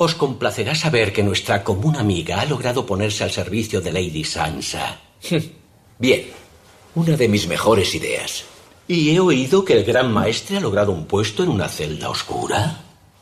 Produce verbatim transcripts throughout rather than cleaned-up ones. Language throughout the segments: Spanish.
Os complacerá saber que nuestra común amiga ha logrado ponerse al servicio de Lady Sansa. Bien, una de mis mejores ideas. Y he oído que el gran maestre ha logrado un puesto en una celda oscura.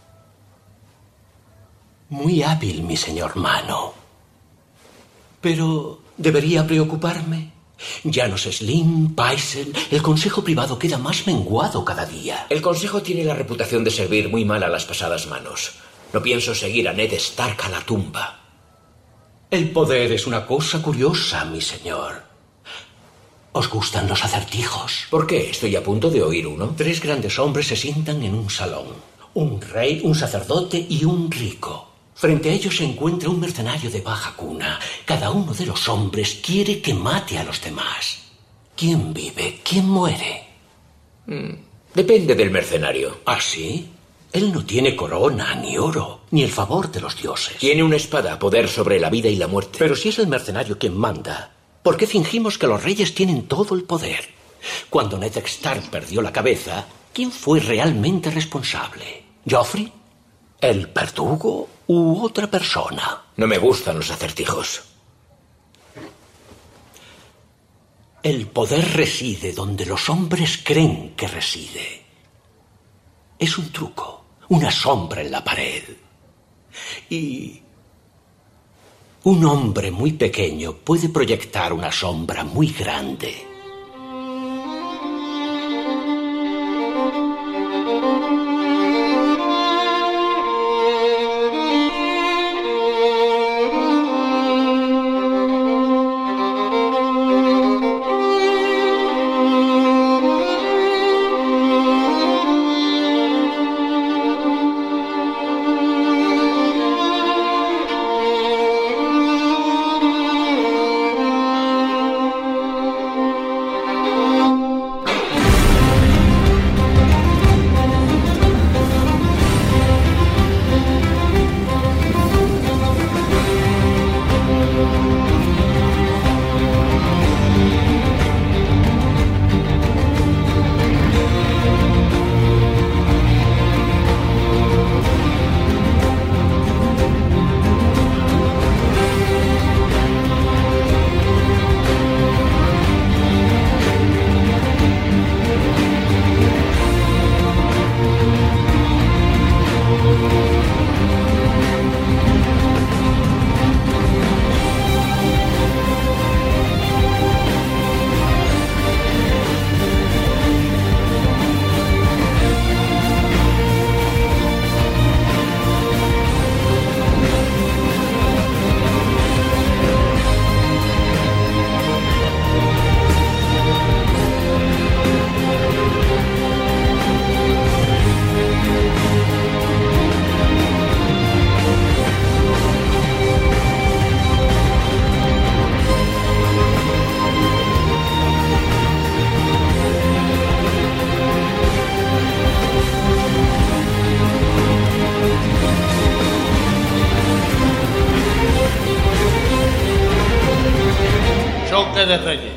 Muy hábil, mi señor Mano. Pero debería preocuparme. Janos Slim, Pycelle, el consejo privado queda más menguado cada día. El consejo tiene la reputación de servir muy mal a las pasadas manos. No pienso seguir a Ned Stark a la tumba. El poder es una cosa curiosa, mi señor. ¿Os gustan los acertijos? ¿Por qué? Estoy a punto de oír uno. Tres grandes hombres se sientan en un salón. Un rey, un sacerdote y un rico. Frente a ellos se encuentra un mercenario de baja cuna. Cada uno de los hombres quiere que mate a los demás. ¿Quién vive? ¿Quién muere? Mm, depende del mercenario. ¿Ah, sí? Él no tiene corona, ni oro, ni el favor de los dioses. Tiene una espada, poder sobre la vida y la muerte. Pero si es el mercenario quien manda, ¿por qué fingimos que los reyes tienen todo el poder? Cuando Ned Stark perdió la cabeza, ¿quién fue realmente responsable? ¿Joffrey? ¿El verdugo u otra persona? No me gustan los acertijos. El poder reside donde los hombres creen que reside. Es un truco, una sombra en la pared. Y un hombre muy pequeño puede proyectar una sombra muy grande. De Reyes.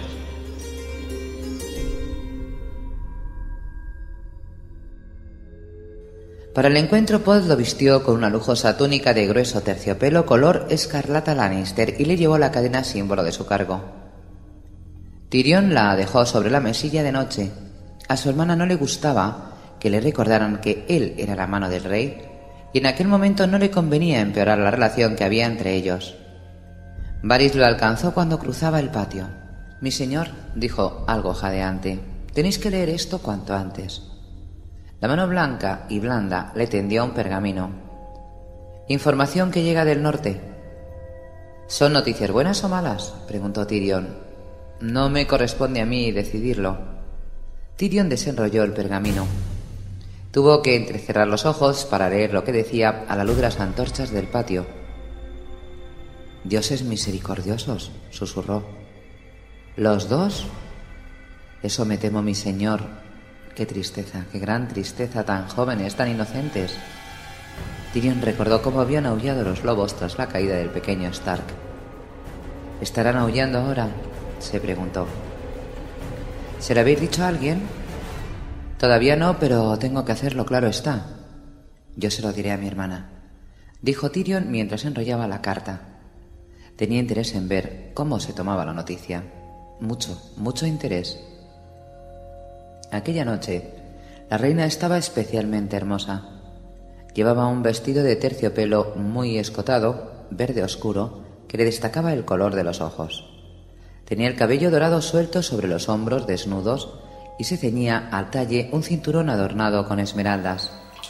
Para el encuentro, Pod lo vistió con una lujosa túnica de grueso terciopelo color escarlata Lannister y le llevó la cadena símbolo de su cargo. Tyrion la dejó sobre la mesilla de noche. A su hermana no le gustaba que le recordaran que él era la mano del rey, y en aquel momento no le convenía empeorar la relación que había entre ellos. Varys lo alcanzó cuando cruzaba el patio. «Mi señor», dijo algo jadeante, «tenéis que leer esto cuanto antes». La mano blanca y blanda le tendió un pergamino. «Información que llega del norte». «¿Son noticias buenas o malas?», preguntó Tyrion. «No me corresponde a mí decidirlo». Tyrion desenrolló el pergamino. Tuvo que entrecerrar los ojos para leer lo que decía a la luz de las antorchas del patio. «Dioses misericordiosos», susurró. «¿Los dos? Eso me temo, mi señor. Qué tristeza, qué gran tristeza, tan jóvenes, tan inocentes». Tyrion recordó cómo habían aullado los lobos tras la caída del pequeño Stark. «¿Estarán aullando ahora?», se preguntó. «¿Se lo habéis dicho a alguien?». «Todavía no, pero tengo que hacerlo, claro está». «Yo se lo diré a mi hermana». dijo Tyrion mientras enrollaba la carta. Tenía interés en ver cómo se tomaba la noticia. Mucho, mucho interés. Aquella noche, la reina estaba especialmente hermosa. Llevaba un vestido de terciopelo muy escotado, verde oscuro, que le destacaba el color de los ojos. Tenía el cabello dorado suelto sobre los hombros desnudos y se ceñía al talle un cinturón adornado con esmeraldas.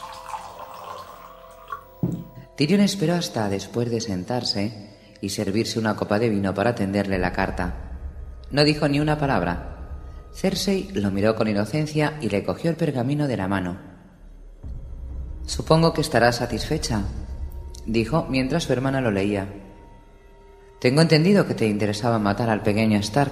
Tyrion esperó hasta después de sentarse y servirse una copa de vino para tenderle la carta. No dijo ni una palabra. Cersei lo miró con inocencia y le cogió el pergamino de la mano. «Supongo que estarás satisfecha», dijo mientras su hermana lo leía. «Tengo entendido que te interesaba matar al pequeño Stark».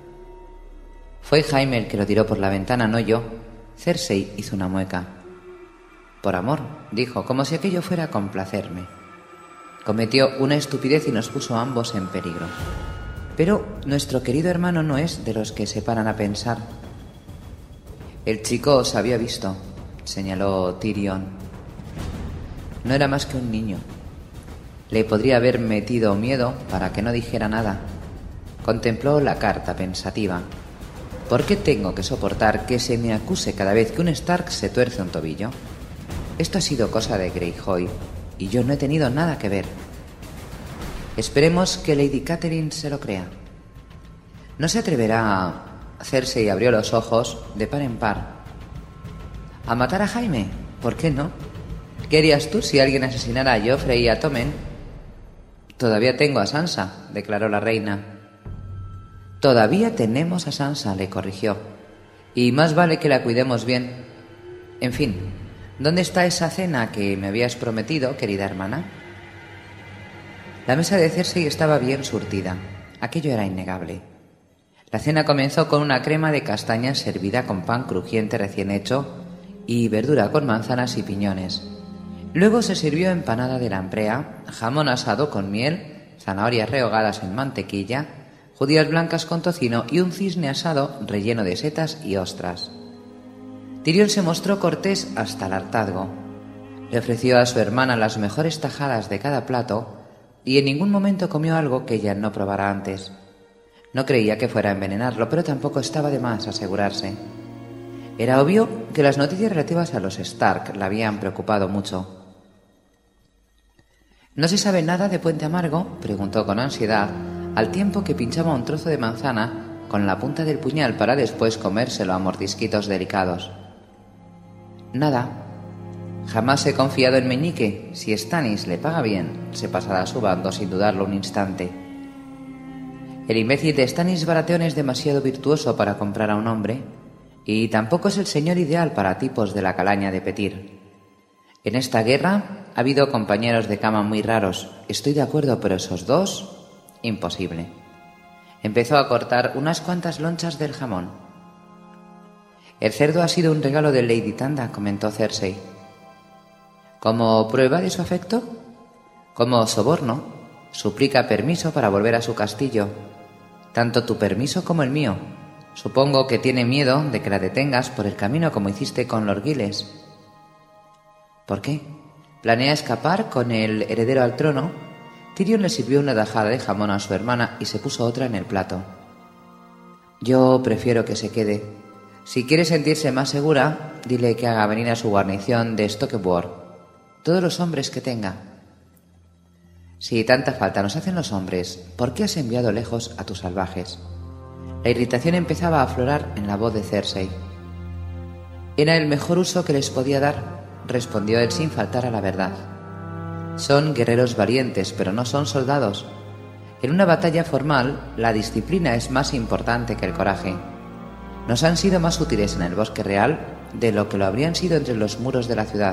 «Fue Jaime el que lo tiró por la ventana, no yo». Cersei hizo una mueca. «Por amor», dijo, como si aquello fuera a complacerme. «Cometió una estupidez y nos puso a ambos en peligro. Pero nuestro querido hermano no es de los que se paran a pensar». «El chico os había visto», señaló Tyrion. «No era más que un niño. Le podría haber metido miedo para que no dijera nada». Contempló la carta pensativa. «¿Por qué tengo que soportar que se me acuse cada vez que un Stark se tuerce un tobillo? Esto ha sido cosa de Greyjoy y yo no he tenido nada que ver. Esperemos que Lady Catelyn se lo crea. No se atreverá a...» Cersei abrió los ojos de par en par. «¿A matar a Jaime? ¿Por qué no? ¿Qué harías tú si alguien asesinara a Joffrey y a Tommen?» «Todavía tengo a Sansa», declaró la reina. «Todavía tenemos a Sansa», le corrigió. «Y más vale que la cuidemos bien. En fin, ¿dónde está esa cena que me habías prometido, querida hermana?» La mesa de Cersei estaba bien surtida. Aquello era innegable. La cena comenzó con una crema de castañas servida con pan crujiente recién hecho y verdura con manzanas y piñones. Luego se sirvió empanada de lamprea, jamón asado con miel, zanahorias rehogadas en mantequilla, judías blancas con tocino y un cisne asado relleno de setas y ostras. Tyrion se mostró cortés hasta el hartazgo. Le ofreció a su hermana las mejores tajadas de cada plato y en ningún momento comió algo que ella no probara antes. No creía que fuera a envenenarlo, pero tampoco estaba de más asegurarse. Era obvio que las noticias relativas a los Stark la habían preocupado mucho. «¿No se sabe nada de Puente Amargo?», preguntó con ansiedad, al tiempo que pinchaba un trozo de manzana con la punta del puñal para después comérselo a mordisquitos delicados. «Nada. Jamás he confiado en Meñique. Si Stannis le paga bien, se pasará a su bando sin dudarlo un instante. El imbécil de Stannis Baratheon es demasiado virtuoso para comprar a un hombre, y tampoco es el señor ideal para tipos de la calaña de Petyr. En esta guerra ha habido compañeros de cama muy raros, estoy de acuerdo, pero esos dos, imposible». Empezó a cortar unas cuantas lonchas del jamón. «El cerdo ha sido un regalo de Lady Tanda», comentó Cersei. «¿Como prueba de su afecto?» «Como soborno. Suplica permiso para volver a su castillo. Tanto tu permiso como el mío. Supongo que tiene miedo de que la detengas por el camino como hiciste con Lord Giles». «¿Por qué? ¿Planea escapar con el heredero al trono?» Tyrion le sirvió una tajada de jamón a su hermana y se puso otra en el plato. «Yo prefiero que se quede. Si quiere sentirse más segura, dile que haga venir a su guarnición de Stokebworth todos los hombres que tenga». «Si tanta falta nos hacen los hombres, ¿por qué has enviado lejos a tus salvajes?» La irritación empezaba a aflorar en la voz de Cersei. «Era el mejor uso que les podía dar», respondió él sin faltar a la verdad. «Son guerreros valientes, pero no son soldados. En una batalla formal, la disciplina es más importante que el coraje. Nos han sido más útiles en el bosque real de lo que lo habrían sido entre los muros de la ciudad».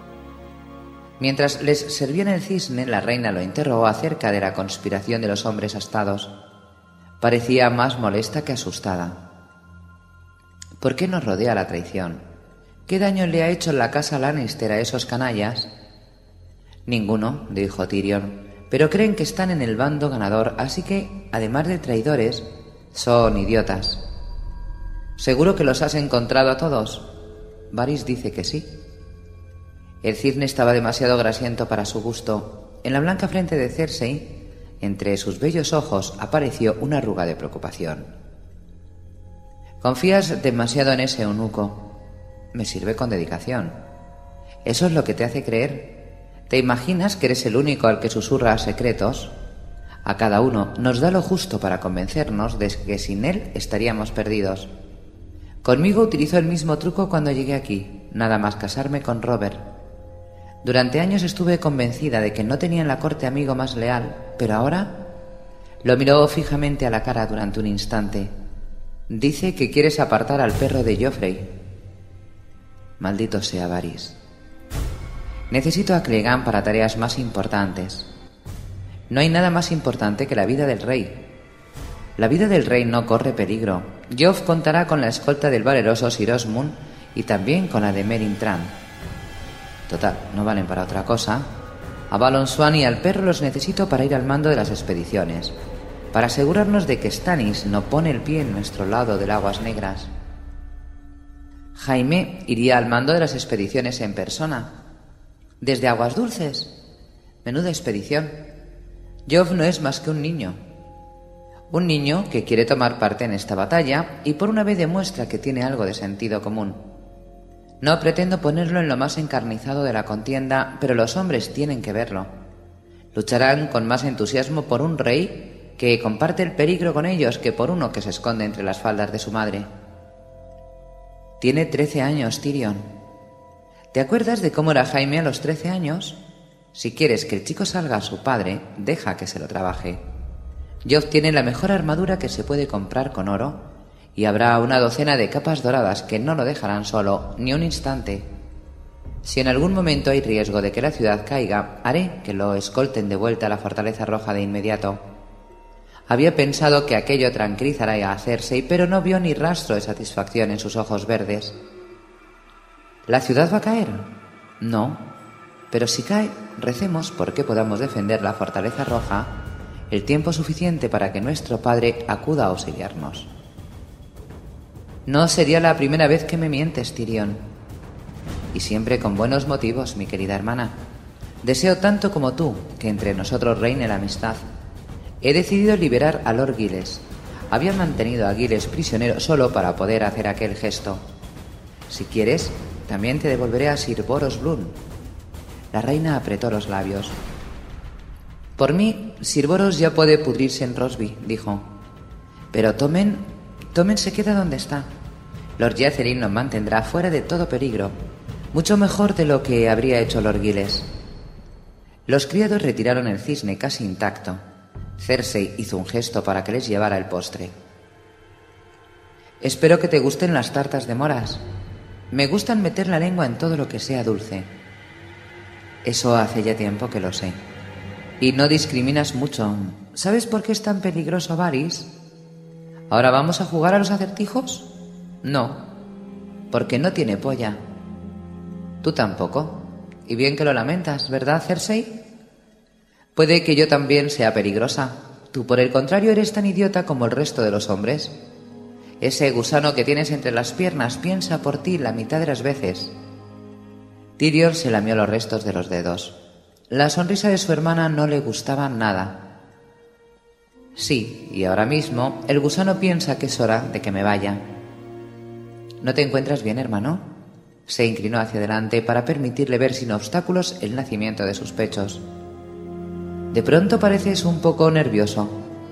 Mientras les servían el cisne, la reina lo interrogó acerca de la conspiración de los hombres astados. Parecía más molesta que asustada. «¿Por qué nos rodea la traición? ¿Qué daño le ha hecho la casa Lannister a esos canallas?» «Ninguno», dijo Tyrion, «pero creen que están en el bando ganador, así que, además de traidores, son idiotas». «¿Seguro que los has encontrado a todos?» «Varys dice que sí». El cisne estaba demasiado grasiento para su gusto. En la blanca frente de Cersei, entre sus bellos ojos, apareció una arruga de preocupación. «Confías demasiado en ese eunuco. Me sirve con dedicación. ¿Eso es lo que te hace creer? ¿Te imaginas que eres el único al que susurra secretos? A cada uno nos da lo justo para convencernos de que sin él estaríamos perdidos. Conmigo utilizó el mismo truco cuando llegué aquí, nada más casarme con Robert. Durante años estuve convencida de que no tenía en la corte amigo más leal, pero ahora…» Lo miró fijamente a la cara durante un instante. «Dice que quieres apartar al perro de Joffrey». «Maldito sea Varys. Necesito a Clegane para tareas más importantes. No hay nada más importante que la vida del rey. La vida del rey no corre peligro. Joff contará con la escolta del valeroso Sir Osmund y también con la de Meryn Trant. Total, no valen para otra cosa. A Balon Swan y al perro los necesito para ir al mando de las expediciones, para asegurarnos de que Stannis no pone el pie en nuestro lado del Aguas Negras. Jaime iría al mando de las expediciones en persona. ¿Desde Aguas Dulces? Menuda expedición. Joff no es más que un niño. Un niño que quiere tomar parte en esta batalla y por una vez demuestra que tiene algo de sentido común. No pretendo ponerlo en lo más encarnizado de la contienda, pero los hombres tienen que verlo. Lucharán con más entusiasmo por un rey que comparte el peligro con ellos que por uno que se esconde entre las faldas de su madre. Tiene trece años, Tyrion. ¿Te acuerdas de cómo era Jaime a los trece años? Si quieres que el chico salga a su padre, deja que se lo trabaje. Joff tiene la mejor armadura que se puede comprar con oro, y habrá una docena de capas doradas que no lo dejarán solo ni un instante. Si en algún momento hay riesgo de que la ciudad caiga, haré que lo escolten de vuelta a la Fortaleza Roja de inmediato. Había pensado que aquello tranquilizaría a Cersei, pero no vio ni rastro de satisfacción en sus ojos verdes. ¿La ciudad va a caer? No. Pero si cae, recemos porque podamos defender la Fortaleza Roja el tiempo suficiente para que nuestro padre acuda a auxiliarnos. No sería la primera vez que me mientes, Tyrion. Y siempre con buenos motivos, mi querida hermana. Deseo tanto como tú que entre nosotros reine la amistad. He decidido liberar a Lord Giles. Había mantenido a Giles prisionero solo para poder hacer aquel gesto. Si quieres, también te devolveré a Sir Boros Blunt. La reina apretó los labios. Por mí, Sir Boros ya puede pudrirse en Rosby, dijo. Pero Tommen, Tommen se queda donde está. Lord Jaehaerys nos mantendrá fuera de todo peligro, mucho mejor de lo que habría hecho Lord Giles. Los criados retiraron el cisne casi intacto. Cersei hizo un gesto para que les llevara el postre. Espero que te gusten las tartas de moras. Me gustan meter la lengua en todo lo que sea dulce. Eso hace ya tiempo que lo sé. Y no discriminas mucho. ¿Sabes por qué es tan peligroso Varys? ¿Ahora vamos a jugar a los acertijos? No, porque no tiene polla. Tú tampoco. Y bien que lo lamentas, ¿verdad, Cersei? Puede que yo también sea peligrosa. Tú, por el contrario, eres tan idiota como el resto de los hombres. Ese gusano que tienes entre las piernas piensa por ti la mitad de las veces. Tyrion se lamió los restos de los dedos. La sonrisa de su hermana no le gustaba nada. Sí, y ahora mismo el gusano piensa que es hora de que me vaya. ¿No te encuentras bien, hermano? Se inclinó hacia adelante para permitirle ver sin obstáculos el nacimiento de sus pechos. De pronto pareces un poco nervioso.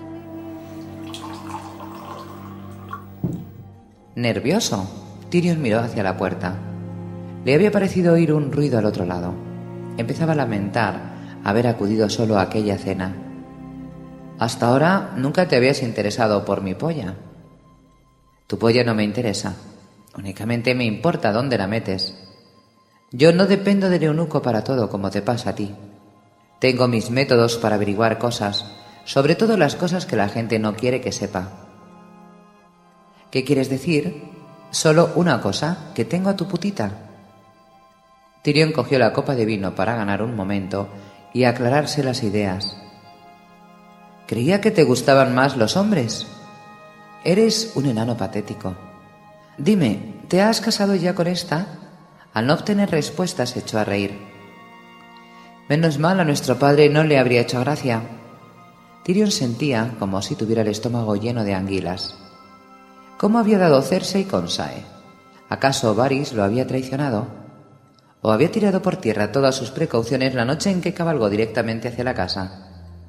¿Nervioso? Tyrion miró hacia la puerta. Le había parecido oír un ruido al otro lado. Empezaba a lamentar haber acudido solo a aquella cena. Hasta ahora nunca te habías interesado por mi polla. Tu polla no me interesa. Únicamente me importa dónde la metes. Yo no dependo del eunuco para todo como te pasa a ti. Tengo mis métodos para averiguar cosas, sobre todo las cosas que la gente no quiere que sepa. ¿Qué quieres decir? Solo una cosa, que tengo a tu putita. Tyrion cogió la copa de vino para ganar un momento y aclararse las ideas. Creía que te gustaban más los hombres. Eres un enano patético. Dime, ¿te has casado ya con esta? Al no obtener respuesta se echó a reír. Menos mal, a nuestro padre no le habría hecho gracia. Tyrion sentía como si tuviera el estómago lleno de anguilas. ¿Cómo había dado Cersei con Shae? ¿Acaso Varys lo había traicionado? ¿O había tirado por tierra todas sus precauciones la noche en que cabalgó directamente hacia la casa?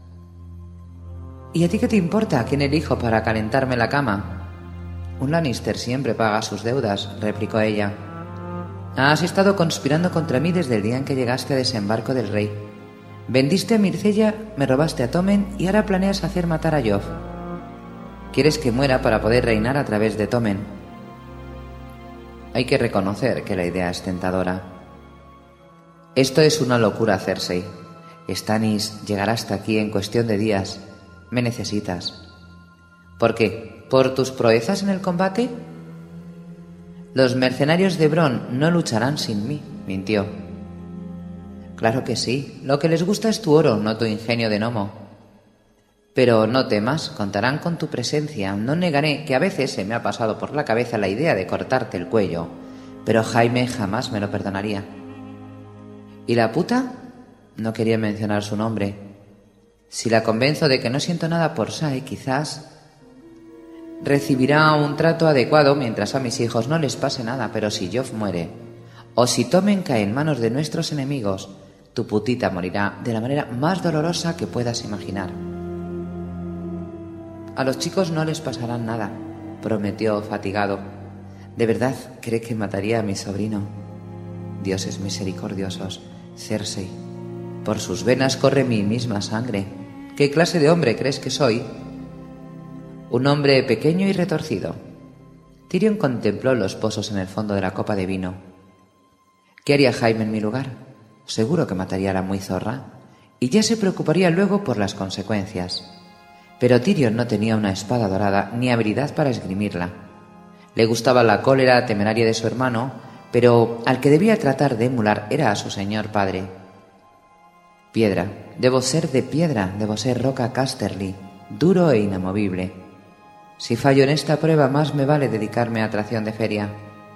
¿Y a ti qué te importa quién elijo para calentarme la cama? Un Lannister siempre paga sus deudas, replicó ella. Has estado conspirando contra mí desde el día en que llegaste a desembarco del rey. Vendiste a Mircella, me robaste a Tommen y ahora planeas hacer matar a Joff. Quieres que muera para poder reinar a través de Tommen. Hay que reconocer que la idea es tentadora. Esto es una locura, Cersei. Stannis llegará hasta aquí en cuestión de días. Me necesitas. ¿Por qué? ¿Por tus proezas en el combate? Los mercenarios de Bronn no lucharán sin mí, mintió. Claro que sí. Lo que les gusta es tu oro, no tu ingenio de gnomo. Pero no temas, contarán con tu presencia. No negaré que a veces se me ha pasado por la cabeza la idea de cortarte el cuello, pero Jaime jamás me lo perdonaría. ¿Y la puta? No quería mencionar su nombre. Si la convenzo de que no siento nada por Shae, quizás recibirá un trato adecuado mientras a mis hijos no les pase nada, pero si Joff muere, o si Tommen cae en manos de nuestros enemigos, tu putita morirá de la manera más dolorosa que puedas imaginar. A los chicos no les pasará nada, prometió fatigado. ¿De verdad cree que mataría a mi sobrino? Dioses misericordiosos, Cersei, por sus venas corre mi misma sangre. ¿Qué clase de hombre crees que soy? Un hombre pequeño y retorcido. Tyrion contempló los pozos en el fondo de la copa de vino. ¿Qué haría Jaime en mi lugar? Seguro que mataría a la muy zorra y ya se preocuparía luego por las consecuencias. Pero Tyrion no tenía una espada dorada ni habilidad para esgrimirla. Le gustaba la cólera temeraria de su hermano, pero al que debía tratar de emular era a su señor padre. Piedra, debo ser de piedra, debo ser roca Casterly, duro e inamovible. Si fallo en esta prueba, más me vale dedicarme a atracción de feria.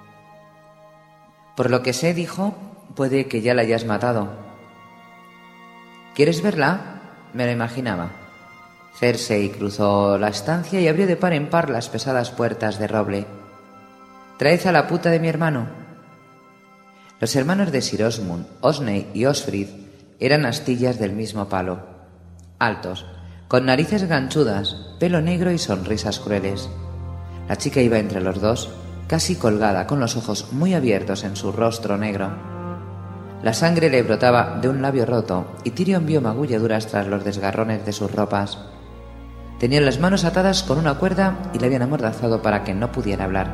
Por lo que sé, dijo, puede que ya la hayas matado. ¿Quieres verla? Me lo imaginaba. Cersei cruzó la estancia y abrió de par en par las pesadas puertas de roble. «Traed a la puta de mi hermano». Los hermanos de Sir Osmund, Osney y Osfryd eran astillas del mismo palo, altos, con narices ganchudas, pelo negro y sonrisas crueles. La chica iba entre los dos, casi colgada, con los ojos muy abiertos en su rostro negro. La sangre le brotaba de un labio roto y Tyrion vio magulladuras tras los desgarrones de sus ropas. Tenía las manos atadas con una cuerda y le habían amordazado para que no pudiera hablar.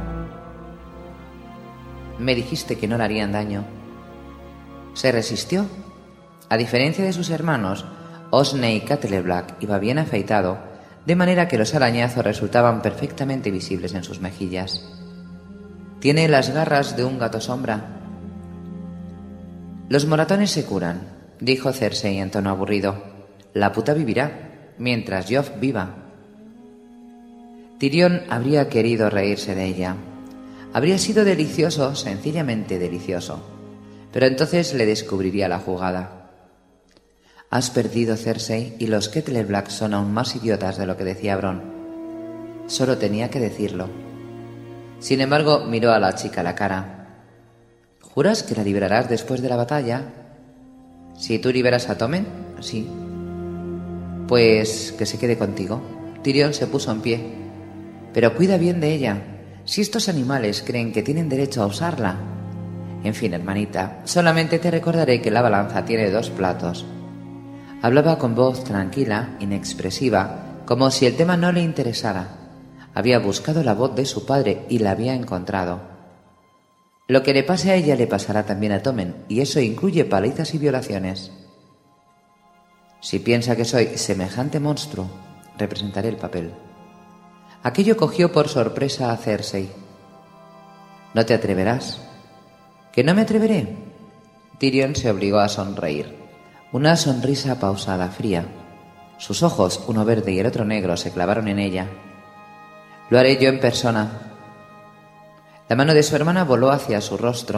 Me dijiste que no le harían daño. Se resistió. A diferencia de sus hermanos, Osney Cateleblack iba bien afeitado, de manera que los arañazos resultaban perfectamente visibles en sus mejillas. Tiene las garras de un gato sombra. Los moratones se curan, dijo Cersei en tono aburrido. La puta vivirá, mientras Joff viva. Tyrion habría querido reírse de ella. Habría sido delicioso, sencillamente delicioso. Pero entonces le descubriría la jugada. Has perdido, Cersei, y los Cateleblack son aún más idiotas de lo que decía Bronn. Solo tenía que decirlo. Sin embargo, miró a la chica a la cara. ¿Juras que la liberarás después de la batalla? ¿Si tú liberas a Tommen? Sí. Pues que se quede contigo. Tyrion se puso en pie. Pero cuida bien de ella. Si estos animales creen que tienen derecho a usarla. En fin, hermanita, solamente te recordaré que la balanza tiene dos platos. Hablaba con voz tranquila, inexpresiva, como si el tema no le interesara. Había buscado la voz de su padre y la había encontrado. Lo que le pase a ella le pasará también a Tommen, y eso incluye palizas y violaciones. Si piensa que soy semejante monstruo, representaré el papel. Aquello cogió por sorpresa a Cersei. ¿No te atreverás? ¿Que no me atreveré? Tyrion se obligó a sonreír. Una sonrisa pausada, fría. Sus ojos, uno verde y el otro negro, se clavaron en ella. Lo haré yo en persona. La mano de su hermana voló hacia su rostro,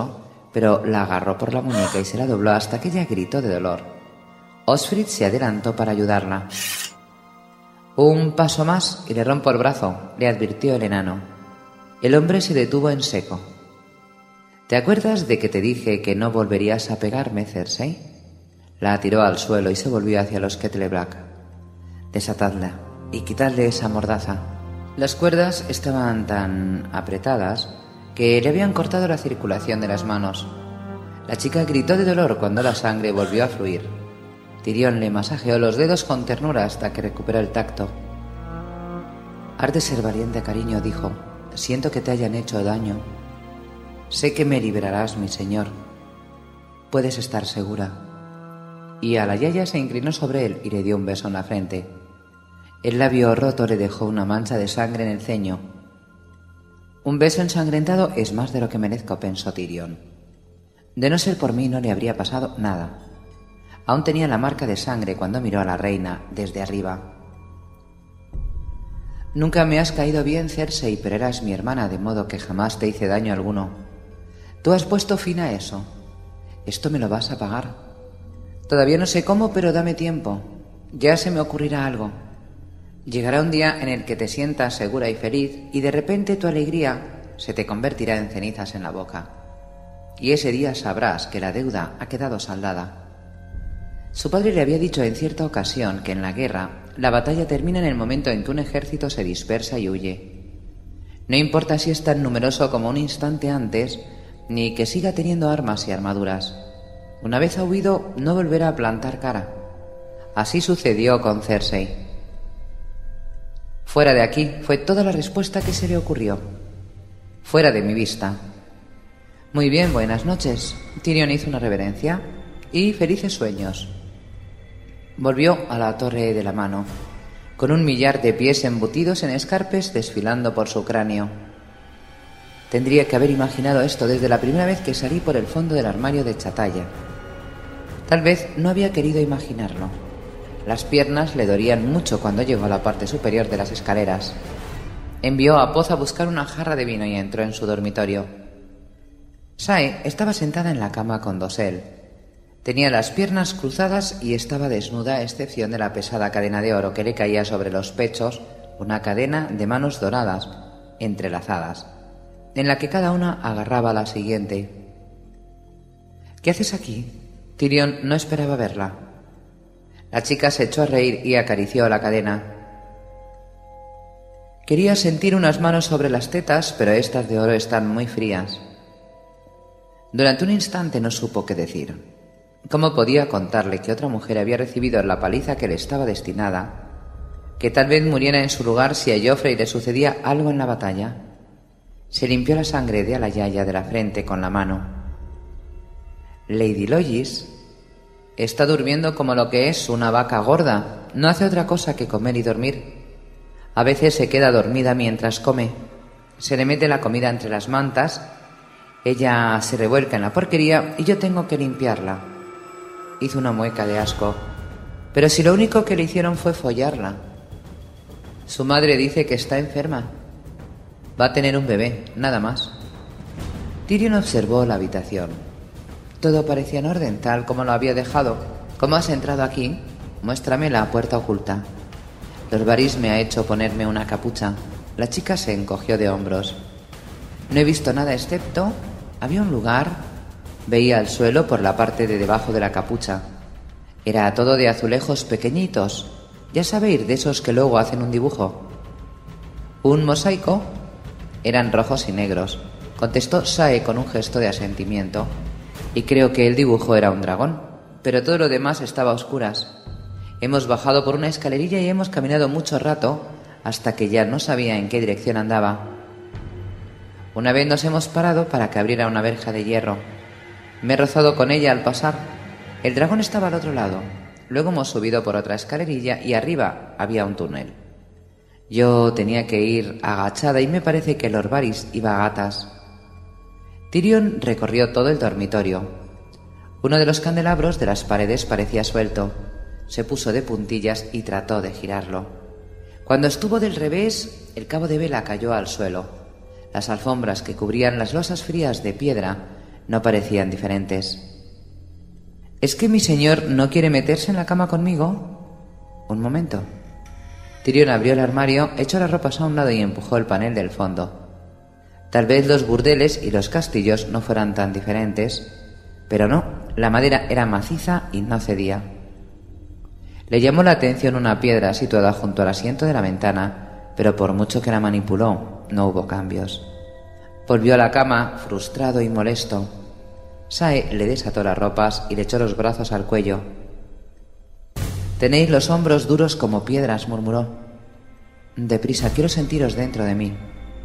pero la agarró por la muñeca y se la dobló hasta que ella gritó de dolor. Osfrid se adelantó para ayudarla. Un paso más y le rompo el brazo, le advirtió el enano. El hombre se detuvo en seco. ¿Te acuerdas de que te dije que no volverías a pegarme, Cersei? La tiró al suelo y se volvió hacia los Kettleblack. Desatadla y quitadle esa mordaza. Las cuerdas estaban tan apretadas que le habían cortado la circulación de las manos. La chica gritó de dolor cuando la sangre volvió a fluir. Tyrion le masajeó los dedos con ternura hasta que recuperó el tacto. Has de ser valiente, cariño, dijo. Siento que te hayan hecho daño. Sé que me liberarás, mi señor. Puedes estar segura. Y a la yaya se inclinó sobre él y le dio un beso en la frente. El labio roto le dejó una mancha de sangre en el ceño. Un beso ensangrentado es más de lo que merezco, pensó Tyrion. De no ser por mí no le habría pasado nada. Aún tenía la marca de sangre cuando miró a la reina desde arriba. Nunca me has caído bien, Cersei, pero eras mi hermana, de modo que jamás te hice daño alguno. Tú has puesto fin a eso. Esto me lo vas a pagar. Todavía no sé cómo, pero dame tiempo. Ya se me ocurrirá algo. Llegará un día en el que te sientas segura y feliz y de repente tu alegría se te convertirá en cenizas en la boca. Y ese día sabrás que la deuda ha quedado saldada. Su padre le había dicho en cierta ocasión que en la guerra la batalla termina en el momento en que un ejército se dispersa y huye. No importa si es tan numeroso como un instante antes, ni que siga teniendo armas y armaduras. Una vez ha huido, no volverá a plantar cara. Así sucedió con Cersei. Fuera de aquí fue toda la respuesta que se le ocurrió. Fuera de mi vista. Muy bien, buenas noches. Tyrion hizo una reverencia. Y felices sueños. Volvió a la torre de la mano, con un millar de pies embutidos en escarpes desfilando por su cráneo. Tendría que haber imaginado esto desde la primera vez que salí por el fondo del armario de Chatalla. Tal vez no había querido imaginarlo. Las piernas le dolían mucho cuando llegó a la parte superior de las escaleras. Envió a Poz a buscar una jarra de vino y entró en su dormitorio. Shae estaba sentada en la cama con dosel. Tenía las piernas cruzadas y estaba desnuda a excepción de la pesada cadena de oro que le caía sobre los pechos, una cadena de manos doradas, entrelazadas, en la que cada una agarraba a la siguiente. ¿Qué haces aquí? Tyrion no esperaba verla. La chica se echó a reír y acarició la cadena. Quería sentir unas manos sobre las tetas, pero estas de oro están muy frías. Durante un instante no supo qué decir. ¿Cómo podía contarle que otra mujer había recibido la paliza que le estaba destinada? Que tal vez muriera en su lugar si a Joffrey le sucedía algo en la batalla. Se limpió la sangre de Alayaya de la frente con la mano. Lady Lois está durmiendo como lo que es una vaca gorda. No hace otra cosa que comer y dormir. A veces se queda dormida mientras come. Se le mete la comida entre las mantas. Ella se revuelca en la porquería y yo tengo que limpiarla. Hizo una mueca de asco. Pero si lo único que le hicieron fue follarla. Su madre dice que está enferma. Va a tener un bebé, nada más. Tyrion observó la habitación. Todo parecía en orden, tal como lo había dejado. ¿Cómo has entrado aquí? Muéstrame la puerta oculta. Lord Varys me ha hecho ponerme una capucha. La chica se encogió de hombros. No he visto nada excepto... Había un lugar... Veía el suelo por la parte de debajo de la capucha. Era todo de azulejos pequeñitos. Ya sabéis, de esos que luego hacen un dibujo. ¿Un mosaico? Eran rojos y negros, contestó Shae con un gesto de asentimiento. Y creo que el dibujo era un dragón, pero todo lo demás estaba a oscuras. Hemos bajado por una escalerilla y hemos caminado mucho rato hasta que ya no sabía en qué dirección andaba. Una vez nos hemos parado para que abriera una verja de hierro. Me he rozado con ella al pasar. El dragón estaba al otro lado. Luego hemos subido por otra escalerilla y arriba había un túnel. Yo tenía que ir agachada y me parece que Lord Varys iba a gatas. Tyrion recorrió todo el dormitorio. Uno de los candelabros de las paredes parecía suelto. Se puso de puntillas y trató de girarlo. Cuando estuvo del revés, el cabo de vela cayó al suelo. Las alfombras que cubrían las losas frías de piedra No parecían diferentes. ¿Es que mi señor no quiere meterse en la cama conmigo? Un momento. Tyrion abrió el armario, echó las ropas a un lado y empujó el panel del fondo. Tal vez los burdeles y los castillos no fueran tan diferentes, pero no, la madera era maciza y no cedía. Le llamó la atención una piedra situada junto al asiento de la ventana, pero por mucho que la manipuló, no hubo cambios. Volvió a la cama, frustrado y molesto. Sae le desató las ropas y le echó los brazos al cuello. «Tenéis los hombros duros como piedras», murmuró. «Deprisa, quiero sentiros dentro de mí».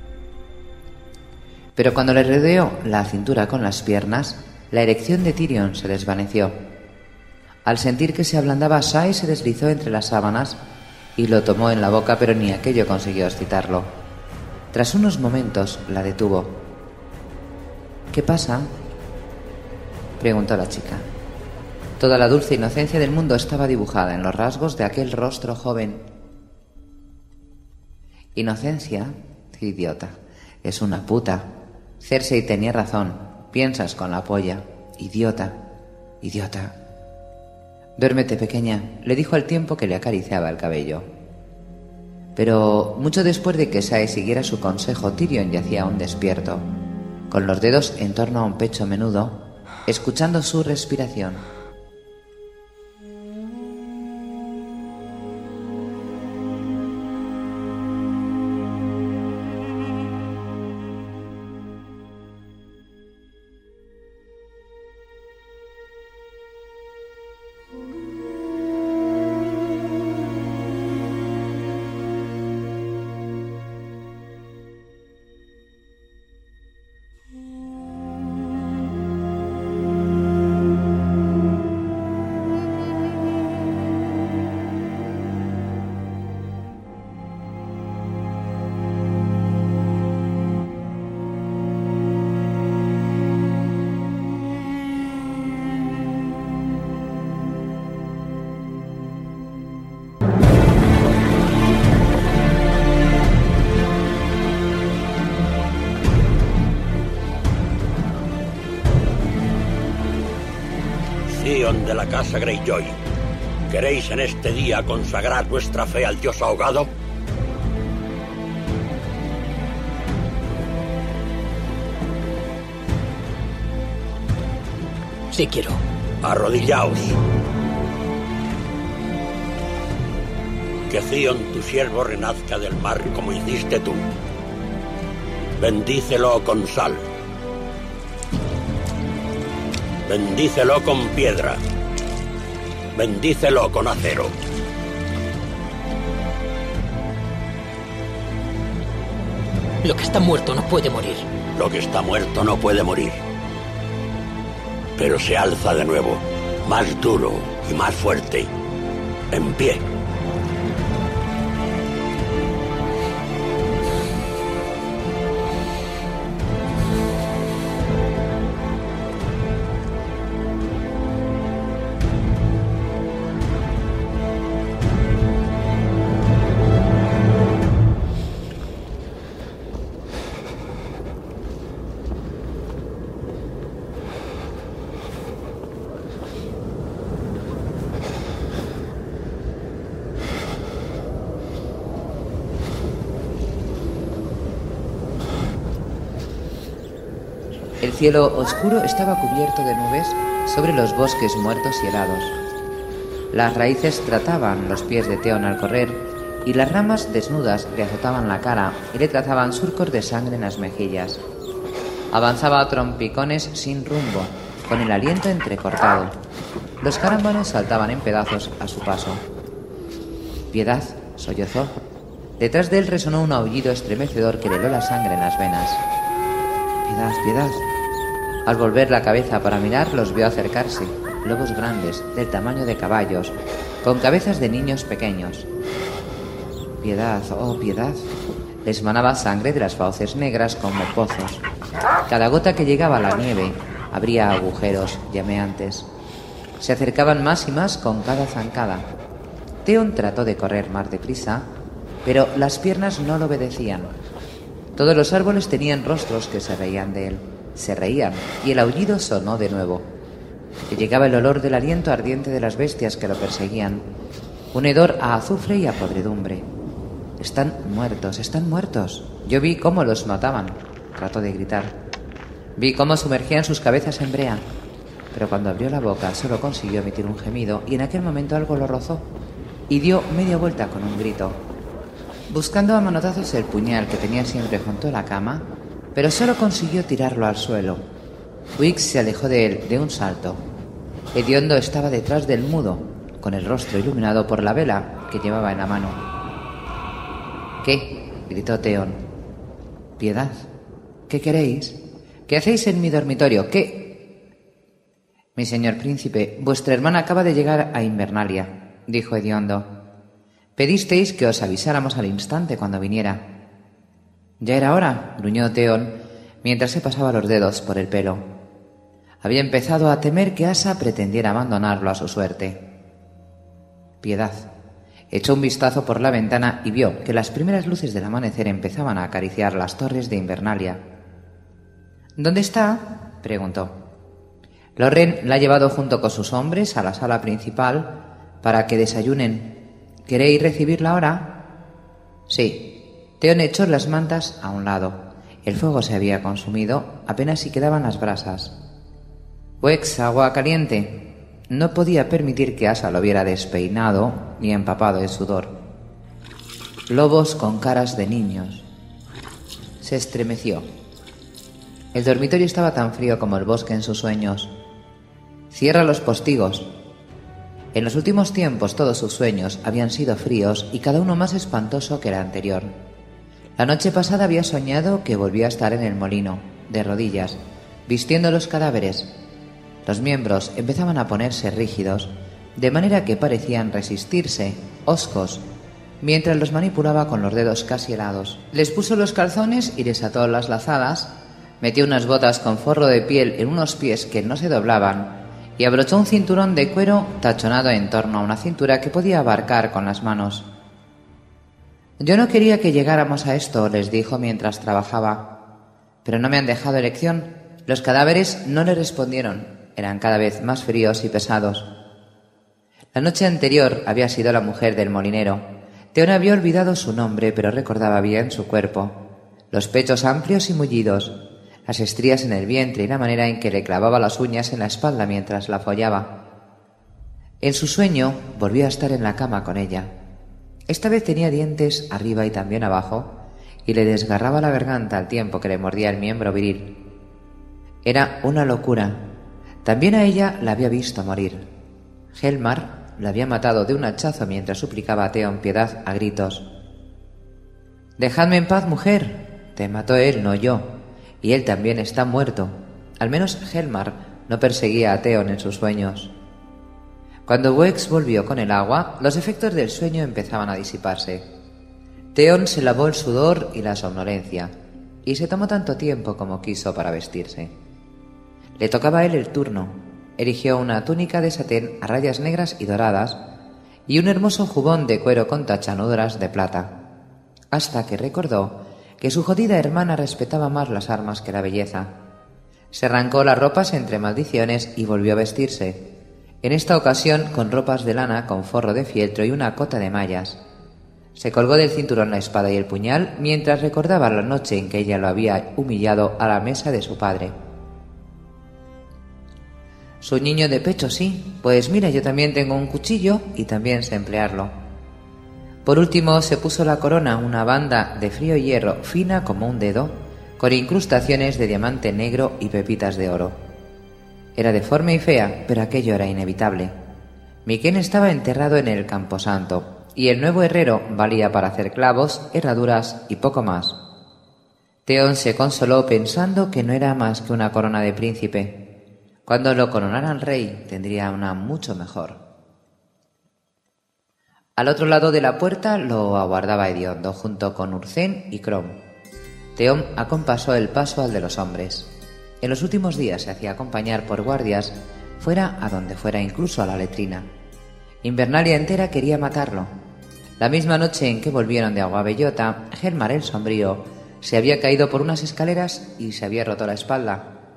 Pero cuando le rodeó la cintura con las piernas, la erección de Tyrion se desvaneció. Al sentir que se ablandaba, Shae se deslizó entre las sábanas y lo tomó en la boca, pero ni aquello consiguió excitarlo. Tras unos momentos, la detuvo. «¿Qué pasa?», preguntó la chica. Toda la dulce inocencia del mundo estaba dibujada en los rasgos de aquel rostro joven. «¿Inocencia? Idiota. Es una puta. Cersei tenía razón. Piensas con la polla. Idiota. Idiota». «Duérmete, pequeña», le dijo al tiempo que le acariciaba el cabello. Pero mucho después de que Shae siguiera su consejo, Tyrion yacía aún despierto, con los dedos en torno a un pecho menudo, escuchando su respiración. Tyrion de la casa Greyjoy, ¿queréis en este día consagrar vuestra fe al dios ahogado? Sí quiero. Arrodillaos. Que Theon, tu siervo, renazca del mar como hiciste tú. Bendícelo con sal. Bendícelo con piedra. Bendícelo con acero. Lo que está muerto no puede morir. Lo que está muerto no puede morir. Pero se alza de nuevo, más duro y más fuerte, en pie. El cielo oscuro estaba cubierto de nubes sobre los bosques muertos y helados. Las raíces trataban los pies de Theon al correr y las ramas desnudas le azotaban la cara y le trazaban surcos de sangre en las mejillas. Avanzaba a trompicones sin rumbo, con el aliento entrecortado. Los carámbanos saltaban en pedazos a su paso. «Piedad», sollozó. Detrás de él resonó un aullido estremecedor que le heló la sangre en las venas. «Piedad, piedad». Al volver la cabeza para mirar, los vio acercarse, lobos grandes, del tamaño de caballos, con cabezas de niños pequeños. «Piedad, oh piedad». Les manaba sangre de las fauces negras como pozos. Cada gota que llegaba a la nieve abría agujeros llameantes. Se acercaban más y más con cada zancada. Theon trató de correr más deprisa, pero las piernas no lo obedecían. Todos los árboles tenían rostros que se reían de él. Se reían y el aullido sonó de nuevo. Le llegaba el olor del aliento ardiente de las bestias que lo perseguían, un hedor a azufre y a podredumbre. Están muertos, están muertos. Yo vi cómo los mataban. Trató de gritar. Vi cómo sumergían sus cabezas en brea, pero cuando abrió la boca solo consiguió emitir un gemido y en aquel momento algo lo rozó y dio media vuelta con un grito, buscando a manotazos el puñal que tenía siempre junto a la cama, pero solo consiguió tirarlo al suelo. Wicks se alejó de él de un salto. Hediondo estaba detrás del mudo, con el rostro iluminado por la vela que llevaba en la mano. ¿Qué? Gritó Theon. Piedad. ¿Qué queréis? ¿Qué hacéis en mi dormitorio? ¿Qué? Mi señor príncipe, vuestra hermana acaba de llegar a Invernalia, dijo Hediondo. Pedisteis que os avisáramos al instante cuando viniera. Ya era hora, gruñó Theon, mientras se pasaba los dedos por el pelo. Había empezado a temer que Asa pretendiera abandonarlo a su suerte. Piedad. Echó un vistazo por la ventana y vio que las primeras luces del amanecer empezaban a acariciar las torres de Invernalia. ¿Dónde está?, preguntó. Lorren la ha llevado junto con sus hombres a la sala principal para que desayunen. ¿Queréis recibirla ahora? Sí. Theon echó las mantas a un lado. El fuego se había consumido, apenas si quedaban las brasas. Wex, agua caliente. No podía permitir que Asa lo viera despeinado ni empapado de sudor. Lobos con caras de niños. Se estremeció. El dormitorio estaba tan frío como el bosque en sus sueños. Cierra los postigos. En los últimos tiempos todos sus sueños habían sido fríos y cada uno más espantoso que el anterior. La noche pasada había soñado que volvía a estar en el molino, de rodillas, vistiendo los cadáveres. Los miembros empezaban a ponerse rígidos, de manera que parecían resistirse, hoscos, mientras los manipulaba con los dedos casi helados. Les puso los calzones y les ató las lazadas, metió unas botas con forro de piel en unos pies que no se doblaban y abrochó un cinturón de cuero tachonado en torno a una cintura que podía abarcar con las manos. Yo no quería que llegáramos a esto, les dijo mientras trabajaba, pero no me han dejado elección. Los cadáveres no le respondieron, eran cada vez más fríos y pesados. La noche anterior había sido la mujer del molinero. Theon había olvidado su nombre, pero recordaba bien su cuerpo, los pechos amplios y mullidos, las estrías en el vientre y la manera en que le clavaba las uñas en la espalda mientras la follaba. En su sueño volvió a estar en la cama con ella. Esta vez tenía dientes arriba y también abajo, y le desgarraba la garganta al tiempo que le mordía el miembro viril. Era una locura. También a ella la había visto morir. Helmar la había matado de un hachazo mientras suplicaba a Theon piedad a gritos. «Dejadme en paz, mujer. Te mató él, no yo. Y él también está muerto». Al menos Helmar no perseguía a Theon en sus sueños. Cuando Wex volvió con el agua, los efectos del sueño empezaban a disiparse. Theon se lavó el sudor y la somnolencia, y se tomó tanto tiempo como quiso para vestirse. Le tocaba a él el turno. Erigió una túnica de satén a rayas negras y doradas y un hermoso jubón de cuero con tachanudas de plata, hasta que recordó que su jodida hermana respetaba más las armas que la belleza. Se arrancó las ropas entre maldiciones y volvió a vestirse, en esta ocasión con ropas de lana con forro de fieltro y una cota de mallas. Se colgó del cinturón la espada y el puñal mientras recordaba la noche en que ella lo había humillado a la mesa de su padre. Su niño de pecho, sí, pues mira, yo también tengo un cuchillo y también sé emplearlo. Por último se puso la corona, una banda de frío hierro fina como un dedo, con incrustaciones de diamante negro y pepitas de oro. Era deforme y fea, pero aquello era inevitable. Miquén estaba enterrado en el camposanto, y el nuevo herrero valía para hacer clavos, herraduras y poco más. Theon se consoló pensando que no era más que una corona de príncipe. Cuando lo coronaran rey, tendría una mucho mejor. Al otro lado de la puerta lo aguardaba Hediondo, junto con Urcén y Crom. Theon acompasó el paso al de los hombres. En los últimos días se hacía acompañar por guardias, fuera a donde fuera, incluso a la letrina. Invernalia entera quería matarlo. La misma noche en que volvieron de Aguabellota, Helmar el Sombrío se había caído por unas escaleras y se había roto la espalda.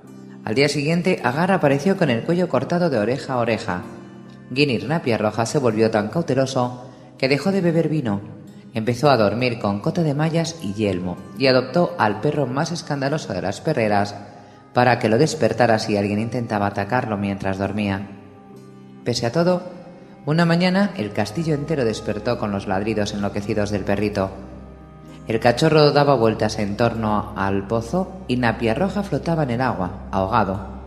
Al día siguiente, Agar apareció con el cuello cortado de oreja a oreja. Ginir Napiarroja se volvió tan cauteloso que dejó de beber vino, empezó a dormir con cota de mallas y yelmo y adoptó al perro más escandaloso de las perreras para que lo despertara si alguien intentaba atacarlo mientras dormía. Pese a todo, una mañana el castillo entero despertó con los ladridos enloquecidos del perrito. El cachorro daba vueltas en torno al pozo y Napiarroja flotaba en el agua, ahogado.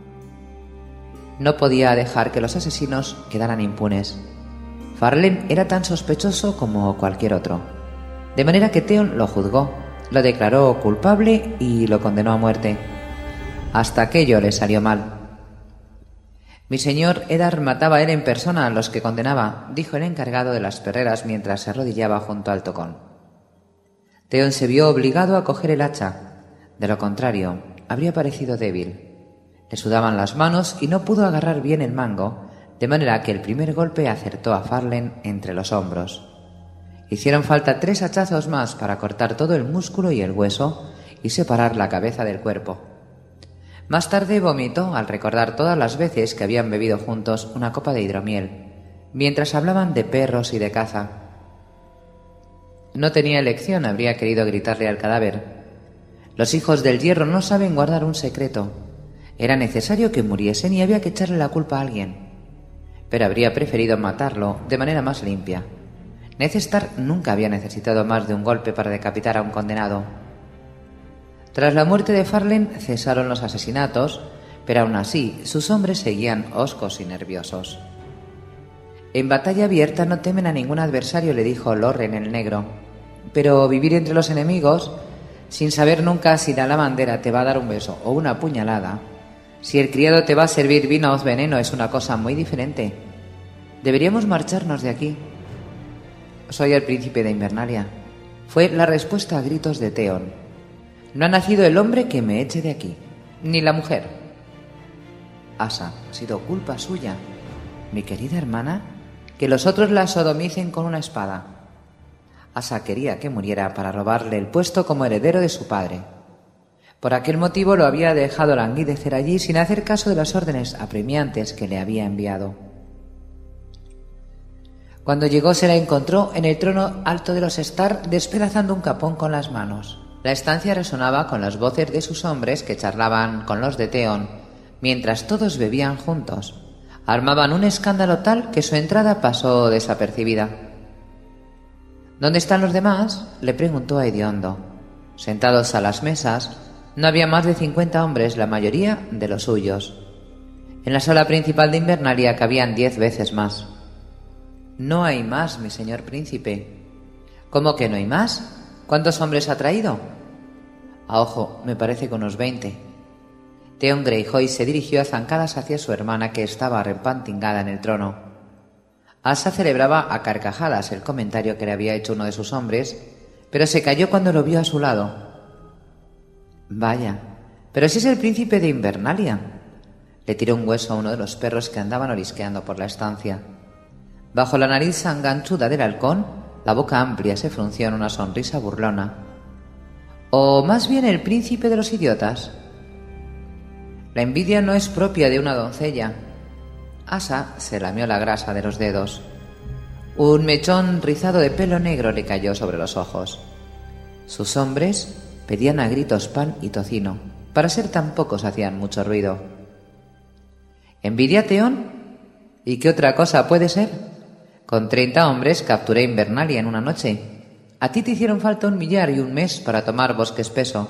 No podía dejar que los asesinos quedaran impunes. Farlen era tan sospechoso como cualquier otro, de manera que Theon lo juzgó, lo declaró culpable y lo condenó a muerte. Hasta aquello le salió mal. «Mi señor Eddard mataba él en persona a los que condenaba», dijo el encargado de las perreras mientras se arrodillaba junto al tocón. Theon se vio obligado a coger el hacha. De lo contrario, habría parecido débil. Le sudaban las manos y no pudo agarrar bien el mango, de manera que el primer golpe acertó a Farlen entre los hombros. Hicieron falta tres hachazos más para cortar todo el músculo y el hueso y separar la cabeza del cuerpo. Más tarde vomitó al recordar todas las veces que habían bebido juntos una copa de hidromiel, mientras hablaban de perros y de caza. No tenía elección, habría querido gritarle al cadáver. Los hijos del hierro no saben guardar un secreto. Era necesario que muriesen y había que echarle la culpa a alguien. Pero habría preferido matarlo de manera más limpia. Ned Stark nunca había necesitado más de un golpe para decapitar a un condenado. Tras la muerte de Farlen cesaron los asesinatos, pero aún así sus hombres seguían hoscos y nerviosos. En batalla abierta no temen a ningún adversario, le dijo Lorren el Negro, pero vivir entre los enemigos, sin saber nunca si la lavandera te va a dar un beso o una puñalada, si el criado te va a servir vino o veneno, es una cosa muy diferente. Deberíamos marcharnos de aquí. Soy el príncipe de Invernalia, fue la respuesta a gritos de Theon. No ha nacido el hombre que me eche de aquí, ni la mujer. Asa, ha sido culpa suya, mi querida hermana, que los otros la sodomicen con una espada. Asa quería que muriera para robarle el puesto como heredero de su padre. Por aquel motivo lo había dejado languidecer allí sin hacer caso de las órdenes apremiantes que le había enviado. Cuando llegó se la encontró en el trono alto de los Stark despedazando un capón con las manos. La estancia resonaba con las voces de sus hombres que charlaban con los de Theon, mientras todos bebían juntos. Armaban un escándalo tal que su entrada pasó desapercibida. ¿Dónde están los demás?, le preguntó a Hediondo. Sentados a las mesas, no había más de cincuenta hombres, la mayoría de los suyos. En la sala principal de Invernalia cabían diez veces más. «No hay más, mi señor príncipe». «¿Cómo que no hay más? ¿Cuántos hombres ha traído?» «A ojo, me parece que unos veinte». Theon Greyjoy se dirigió a zancadas hacia su hermana que estaba repantingada en el trono. Asa celebraba a carcajadas el comentario que le había hecho uno de sus hombres, pero se calló cuando lo vio a su lado. «Vaya, pero si es el príncipe de Invernalia». Le tiró un hueso a uno de los perros que andaban olisqueando por la estancia. Bajo la nariz sanganchuda del halcón, la boca amplia se frunció en una sonrisa burlona. «¿O más bien el príncipe de los idiotas?» «La envidia no es propia de una doncella». Asa se lamió la grasa de los dedos. Un mechón rizado de pelo negro le cayó sobre los ojos. Sus hombres pedían a gritos pan y tocino. Para ser tan pocos hacían mucho ruido. ¿Envidia, Theon? ¿Y qué otra cosa puede ser? Con treinta hombres capturé Invernalia en una noche. A ti te hicieron falta un millar y un mes para tomar Bosque Espeso.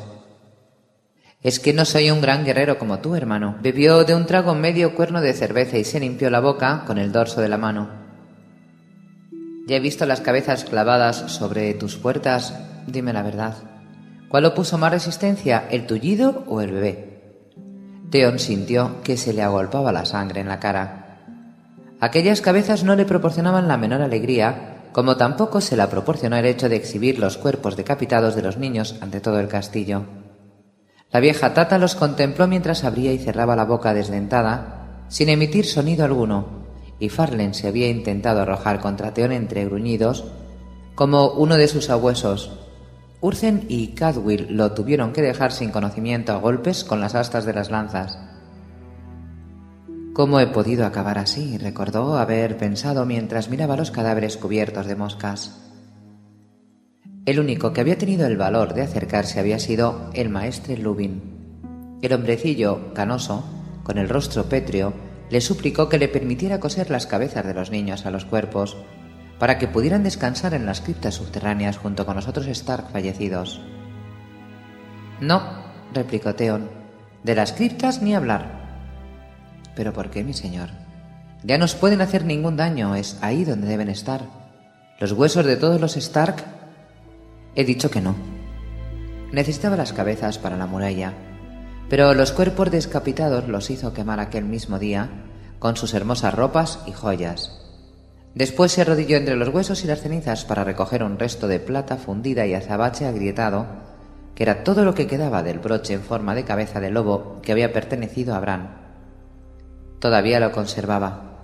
Es que no soy un gran guerrero como tú, hermano. Bebió de un trago medio cuerno de cerveza y se limpió la boca con el dorso de la mano. Ya he visto las cabezas clavadas sobre tus puertas. Dime la verdad. ¿Cuál opuso más resistencia, el tullido o el bebé? Theon sintió que se le agolpaba la sangre en la cara. Aquellas cabezas no le proporcionaban la menor alegría, como tampoco se la proporcionó el hecho de exhibir los cuerpos decapitados de los niños ante todo el castillo. La vieja Tata los contempló mientras abría y cerraba la boca desdentada, sin emitir sonido alguno, y Farlen se había intentado arrojar contra Theon entre gruñidos, como uno de sus abuesos. Urzen y Cadwil lo tuvieron que dejar sin conocimiento a golpes con las astas de las lanzas. ¿Cómo he podido acabar así?, recordó haber pensado mientras miraba los cadáveres cubiertos de moscas. El único que había tenido el valor de acercarse había sido el maestre Lubin. El hombrecillo canoso, con el rostro pétreo, le suplicó que le permitiera coser las cabezas de los niños a los cuerpos, para que pudieran descansar en las criptas subterráneas junto con los otros Stark fallecidos. «No», replicó Theon, «de las criptas ni hablar». «¿Pero por qué, mi señor? Ya no os pueden hacer ningún daño, es ahí donde deben estar. Los huesos de todos los Stark...» «He dicho que no. Necesitaba las cabezas para la muralla, pero los cuerpos descapitados los hizo quemar aquel mismo día con sus hermosas ropas y joyas. Después se arrodilló entre los huesos y las cenizas para recoger un resto de plata fundida y azabache agrietado, que era todo lo que quedaba del broche en forma de cabeza de lobo que había pertenecido a Bran. Todavía lo conservaba.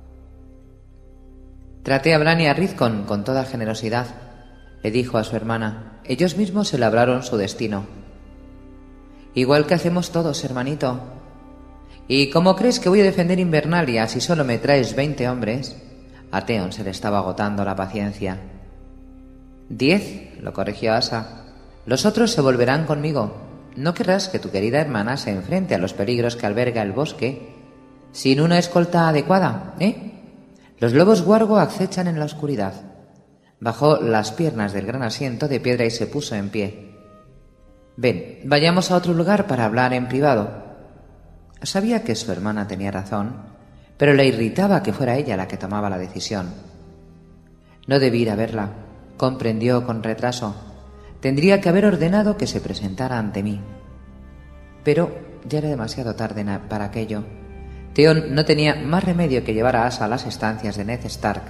Traté a Bran y a Rickon con toda generosidad, le dijo a su hermana. Ellos mismos se labraron su destino. Igual que hacemos todos, hermanito. ¿Y cómo crees que voy a defender Invernalia si solo me traes veinte hombres? A Theon se le estaba agotando la paciencia. Diez, lo corrigió Asa. Los otros se volverán conmigo. No querrás que tu querida hermana se enfrente a los peligros que alberga el bosque sin una escolta adecuada, ¿eh? Los lobos guargo acechan en la oscuridad. Bajó las piernas del gran asiento de piedra y se puso en pie. Ven, vayamos a otro lugar para hablar en privado. Sabía que su hermana tenía razón, pero le irritaba que fuera ella la que tomaba la decisión. No debí ir a verla, comprendió con retraso. Tendría que haber ordenado que se presentara ante mí. Pero ya era demasiado tarde para aquello. Theon no tenía más remedio que llevar a Asa a las estancias de Ned Stark.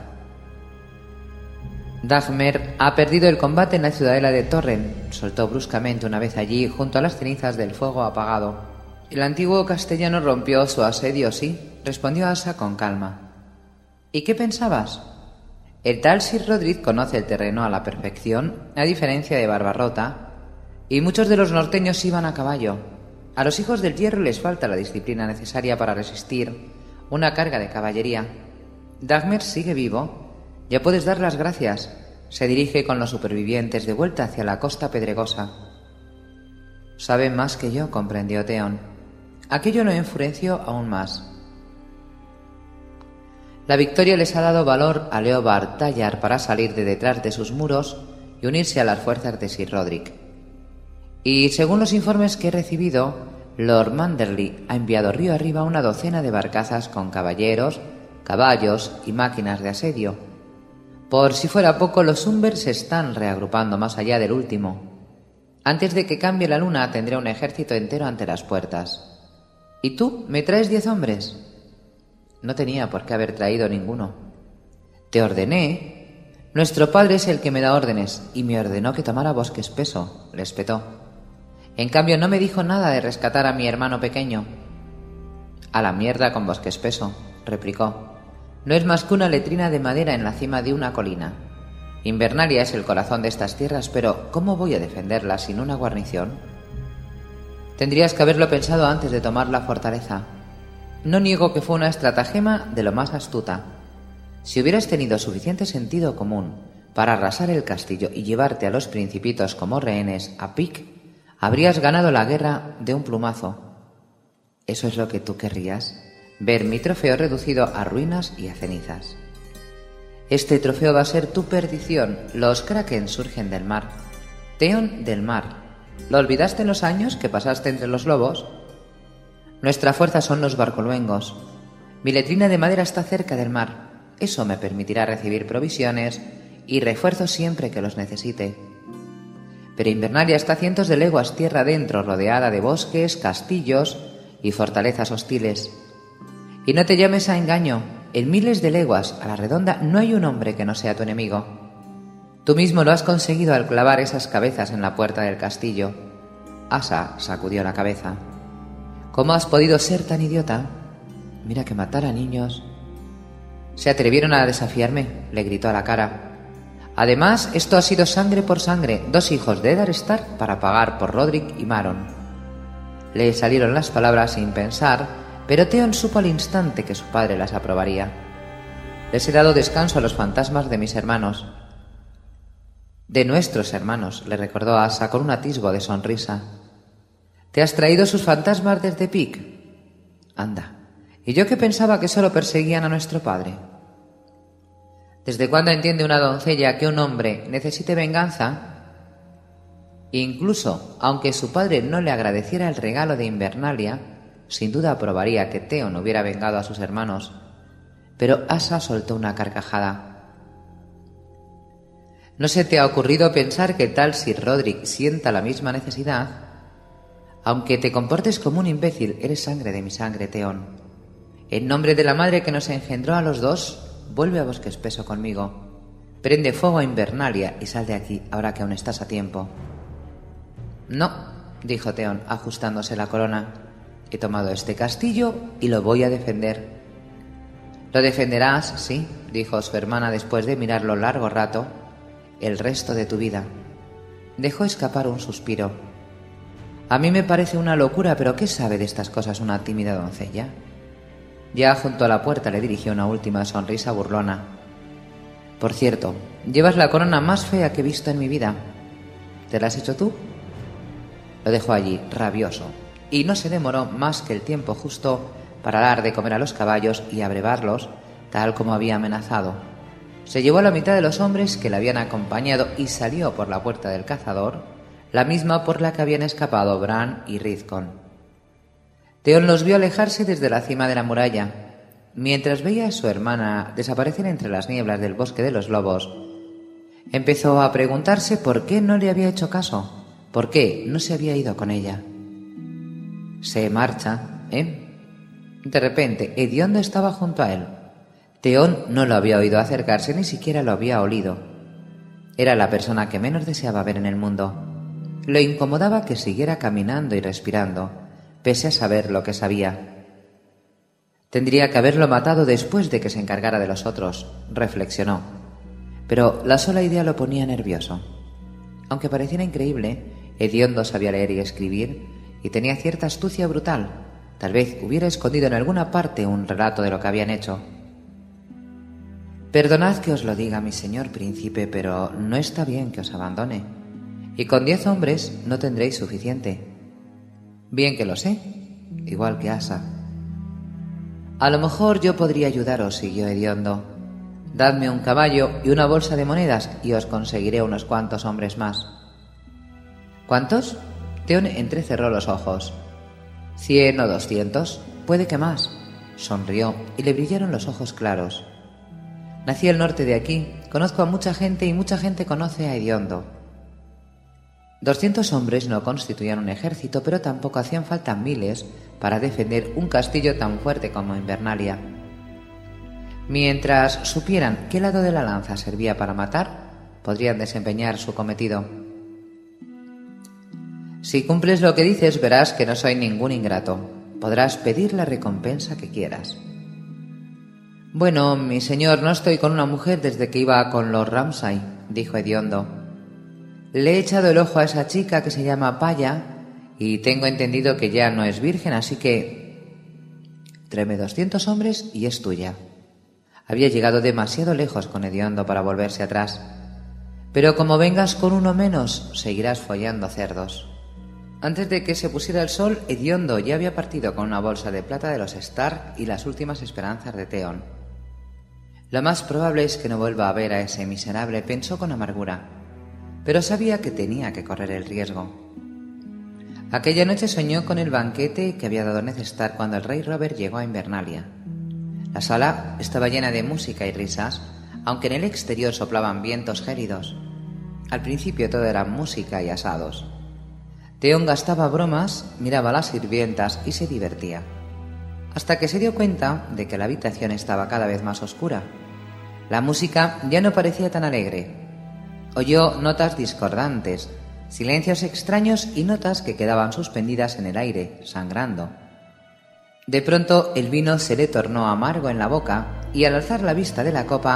Dagmer ha perdido el combate en la ciudadela de Torren, soltó bruscamente una vez allí, junto a las cenizas del fuego apagado. El antiguo castellano rompió su asedio, sí, respondió Asa con calma. ¿Y qué pensabas? El tal Sir Roderick conoce el terreno a la perfección, a diferencia de Barbarrota, y muchos de los norteños iban a caballo. A los hijos del hierro les falta la disciplina necesaria para resistir una carga de caballería. Dagmer sigue vivo. Ya puedes dar las gracias. Se dirige con los supervivientes de vuelta hacia la costa pedregosa. Saben más que yo, comprendió Theon. Aquello lo enfureció aún más. La victoria les ha dado valor a Leobard Tallar para salir de detrás de sus muros y unirse a las fuerzas de Sir Roderick. Y según los informes que he recibido, Lord Manderly ha enviado río arriba una docena de barcazas con caballeros, caballos y máquinas de asedio. Por si fuera poco, los Umbers se están reagrupando más allá del último. Antes de que cambie la luna tendré un ejército entero ante las puertas. ¿Y tú me traes diez hombres? No tenía por qué haber traído ninguno. Te ordené. Nuestro padre es el que me da órdenes y me ordenó que tomara bosque espeso, le espetó. En cambio no me dijo nada de rescatar a mi hermano pequeño. A la mierda con bosque espeso, replicó. No es más que una letrina de madera en la cima de una colina. Invernalia es el corazón de estas tierras, pero ¿cómo voy a defenderla sin una guarnición? Tendrías que haberlo pensado antes de tomar la fortaleza. No niego que fue una estratagema de lo más astuta. Si hubieras tenido suficiente sentido común para arrasar el castillo y llevarte a los principitos como rehenes a Pic, habrías ganado la guerra de un plumazo. ¿Eso es lo que tú querrías? Ver mi trofeo reducido a ruinas y a cenizas. Este trofeo va a ser tu perdición. Los Kraken surgen del mar. Theon del mar. ¿Lo olvidaste en los años que pasaste entre los lobos? Nuestra fuerza son los barcoluengos. Mi letrina de madera está cerca del mar. Eso me permitirá recibir provisiones y refuerzos siempre que los necesite. Pero Invernalia está a cientos de leguas tierra adentro, rodeada de bosques, castillos y fortalezas hostiles. Y no te llames a engaño. En miles de leguas a la redonda no hay un hombre que no sea tu enemigo. Tú mismo lo has conseguido al clavar esas cabezas en la puerta del castillo. Asa sacudió la cabeza. ¿Cómo has podido ser tan idiota? Mira que matar a niños... Se atrevieron a desafiarme, le gritó a la cara. Además, esto ha sido sangre por sangre, dos hijos de Eddard Stark para pagar por Roderick y Maron. Le salieron las palabras sin pensar, pero Theon supo al instante que su padre las aprobaría. Les he dado descanso a los fantasmas de mis hermanos. De nuestros hermanos, le recordó Asa con un atisbo de sonrisa. ¿Te has traído sus fantasmas desde Pic? Anda, ¿y yo que pensaba que solo perseguían a nuestro padre? ¿Desde cuándo entiende una doncella que un hombre necesite venganza? Incluso, aunque su padre no le agradeciera el regalo de Invernalia, sin duda aprobaría que Theon hubiera vengado a sus hermanos. Pero Asa soltó una carcajada. ¿No se te ha ocurrido pensar que tal Sir Roderick sienta la misma necesidad? Aunque te comportes como un imbécil, eres sangre de mi sangre, Theon. En nombre de la madre que nos engendró a los dos, vuelve a Bosque Espeso conmigo. Prende fuego a Invernalia y sal de aquí, ahora que aún estás a tiempo. No, dijo Theon, ajustándose la corona. He tomado este castillo y lo voy a defender. Lo defenderás, sí, dijo su hermana después de mirarlo largo rato, el resto de tu vida. Dejó escapar un suspiro. A mí me parece una locura, pero ¿qué sabe de estas cosas una tímida doncella? Ya junto a la puerta le dirigió una última sonrisa burlona. Por cierto, llevas la corona más fea que he visto en mi vida. ¿Te la has hecho tú? Lo dejó allí, rabioso, y no se demoró más que el tiempo justo para dar de comer a los caballos y abrevarlos, tal como había amenazado. Se llevó a la mitad de los hombres que le habían acompañado y salió por la puerta del cazador, la misma por la que habían escapado Bran y Rickon. Theon los vio alejarse desde la cima de la muralla. Mientras veía a su hermana desaparecer entre las nieblas del bosque de los lobos, empezó a preguntarse por qué no le había hecho caso. ¿Por qué no se había ido con ella? Se marcha, ¿eh? De repente, Hediondo estaba junto a él. Theon no lo había oído acercarse, ni siquiera lo había olido. Era la persona que menos deseaba ver en el mundo. Lo incomodaba que siguiera caminando y respirando, pese a saber lo que sabía. Tendría que haberlo matado después de que se encargara de los otros, reflexionó. Pero la sola idea lo ponía nervioso. Aunque pareciera increíble, Hediondo sabía leer y escribir y tenía cierta astucia brutal. Tal vez hubiera escondido en alguna parte un relato de lo que habían hecho. Perdonad que os lo diga, mi señor príncipe, pero no está bien que os abandone. Y con diez hombres no tendréis suficiente. Bien que lo sé, igual que Asa. A lo mejor yo podría ayudaros, siguió Hediondo. Dadme un caballo y una bolsa de monedas y os conseguiré unos cuantos hombres más. ¿Cuántos? Theon entrecerró los ojos. Cien o doscientos, puede que más. Sonrió y le brillaron los ojos claros. Nací al norte de aquí, conozco a mucha gente y mucha gente conoce a Hediondo. Doscientos hombres no constituían un ejército, pero tampoco hacían falta miles para defender un castillo tan fuerte como Invernalia. Mientras supieran qué lado de la lanza servía para matar, podrían desempeñar su cometido. Si cumples lo que dices, verás que no soy ningún ingrato. Podrás pedir la recompensa que quieras. Bueno, mi señor, no estoy con una mujer desde que iba con los Ramsay, dijo Hediondo. Le he echado el ojo a esa chica que se llama Paya y tengo entendido que ya no es virgen, así que... Tráeme doscientos hombres y es tuya. Había llegado demasiado lejos con Hediondo para volverse atrás. Pero como vengas con uno menos, seguirás follando cerdos. Antes de que se pusiera el sol, Hediondo ya había partido con una bolsa de plata de los Stark y las últimas esperanzas de Theon. Lo más probable es que no vuelva a ver a ese miserable, pensó con amargura, pero sabía que tenía que correr el riesgo. Aquella noche soñó con el banquete que había dado Ned Stark cuando el rey Robert llegó a Invernalia. La sala estaba llena de música y risas, aunque en el exterior soplaban vientos gélidos. Al principio todo era música y asados. Theon gastaba bromas, miraba a las sirvientas y se divertía, hasta que se dio cuenta de que la habitación estaba cada vez más oscura. La música ya no parecía tan alegre. Oyó notas discordantes, silencios extraños y notas que quedaban suspendidas en el aire, sangrando. De pronto el vino se le tornó amargo en la boca y al alzar la vista de la copa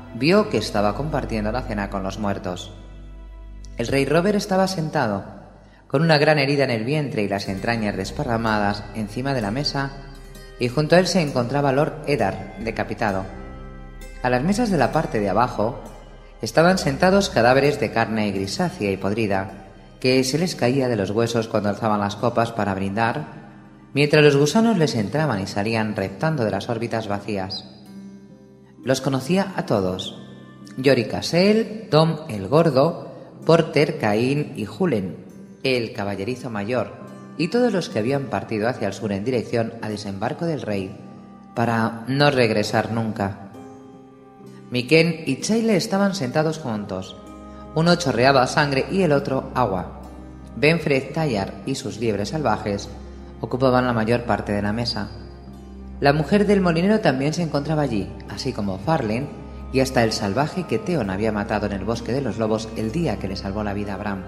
vio que estaba compartiendo la cena con los muertos. El rey Robert estaba sentado, con una gran herida en el vientre y las entrañas desparramadas encima de la mesa, y junto a él se encontraba Lord Eddard, decapitado. A las mesas de la parte de abajo estaban sentados cadáveres de carne grisácea y podrida, que se les caía de los huesos cuando alzaban las copas para brindar, mientras los gusanos les entraban y salían reptando de las órbitas vacías. Los conocía a todos: Yorick Cassel, Tom el Gordo, Porter, Caín y Julen, el caballerizo mayor, y todos los que habían partido hacia el sur en dirección a desembarco del rey, para no regresar nunca. Miquen y Chayle estaban sentados juntos. Uno chorreaba sangre y el otro agua. Benfred Tayar y sus liebres salvajes ocupaban la mayor parte de la mesa. La mujer del molinero también se encontraba allí, así como Farlane y hasta el salvaje que Theon había matado en el bosque de los lobos el día que le salvó la vida a Bran.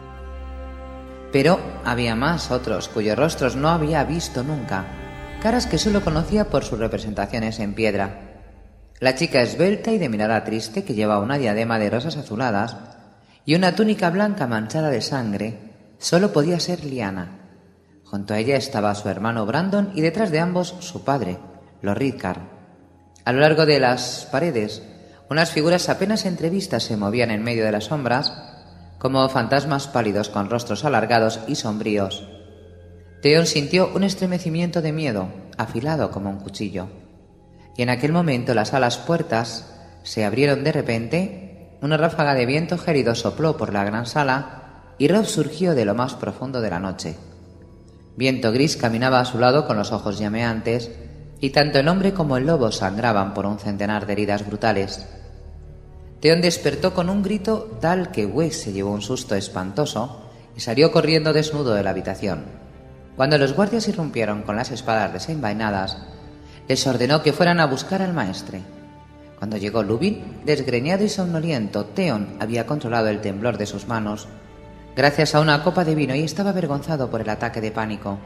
Pero había más otros cuyos rostros no había visto nunca, caras que solo conocía por sus representaciones en piedra. La chica esbelta y de mirada triste que lleva una diadema de rosas azuladas y una túnica blanca manchada de sangre solo podía ser Lyanna. Junto a ella estaba su hermano Brandon y detrás de ambos su padre, Lord Ridcar. A lo largo de las paredes, unas figuras apenas entrevistas se movían en medio de las sombras, como fantasmas pálidos con rostros alargados y sombríos. Theon sintió un estremecimiento de miedo, afilado como un cuchillo. Y en aquel momento las alas puertas se abrieron de repente, una ráfaga de viento gélido sopló por la gran sala y Robb surgió de lo más profundo de la noche. Viento gris caminaba a su lado con los ojos llameantes, y tanto el hombre como el lobo sangraban por un centenar de heridas brutales. Theon despertó con un grito tal que Wes se llevó un susto espantoso y salió corriendo desnudo de la habitación. Cuando los guardias irrumpieron con las espadas desenvainadas, les ordenó que fueran a buscar al maestre. Cuando llegó Lubin, desgreñado y somnoliento, Theon había controlado el temblor de sus manos gracias a una copa de vino y estaba avergonzado por el ataque de pánico.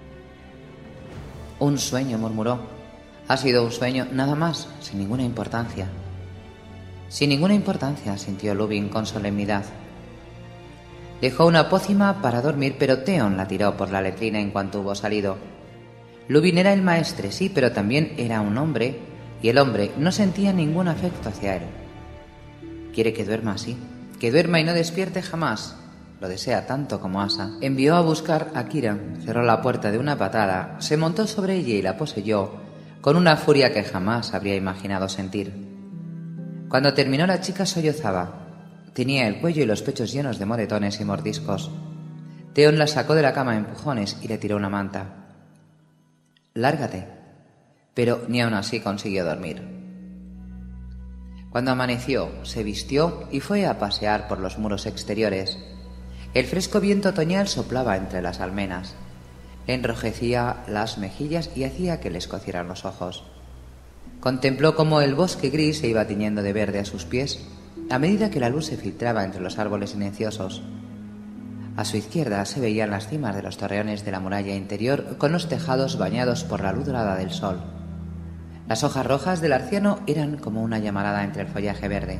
Un sueño, murmuró. Ha sido un sueño, nada más, sin ninguna importancia. Sin ninguna importancia, sintió Lubin con solemnidad. Dejó una pócima para dormir, pero Theon la tiró por la letrina en cuanto hubo salido. Lubin era el maestre, sí, pero también era un hombre, y el hombre no sentía ningún afecto hacia él. Quiere que duerma así, que duerma y no despierte jamás. Lo desea tanto como Asa. Envió a buscar a Kira, cerró la puerta de una patada, se montó sobre ella y la poseyó con una furia que jamás habría imaginado sentir. Cuando terminó, la chica sollozaba. Tenía el cuello y los pechos llenos de moretones y mordiscos. Theon la sacó de la cama a empujones y le tiró una manta. «Lárgate». Pero ni aun así consiguió dormir. Cuando amaneció, se vistió y fue a pasear por los muros exteriores. El fresco viento otoñal soplaba entre las almenas. Le enrojecía las mejillas y hacía que le escocieran los ojos. Contempló cómo el bosque gris se iba tiñendo de verde a sus pies a medida que la luz se filtraba entre los árboles silenciosos. A su izquierda se veían las cimas de los torreones de la muralla interior con los tejados bañados por la luz dorada del sol. Las hojas rojas del arciano eran como una llamarada entre el follaje verde.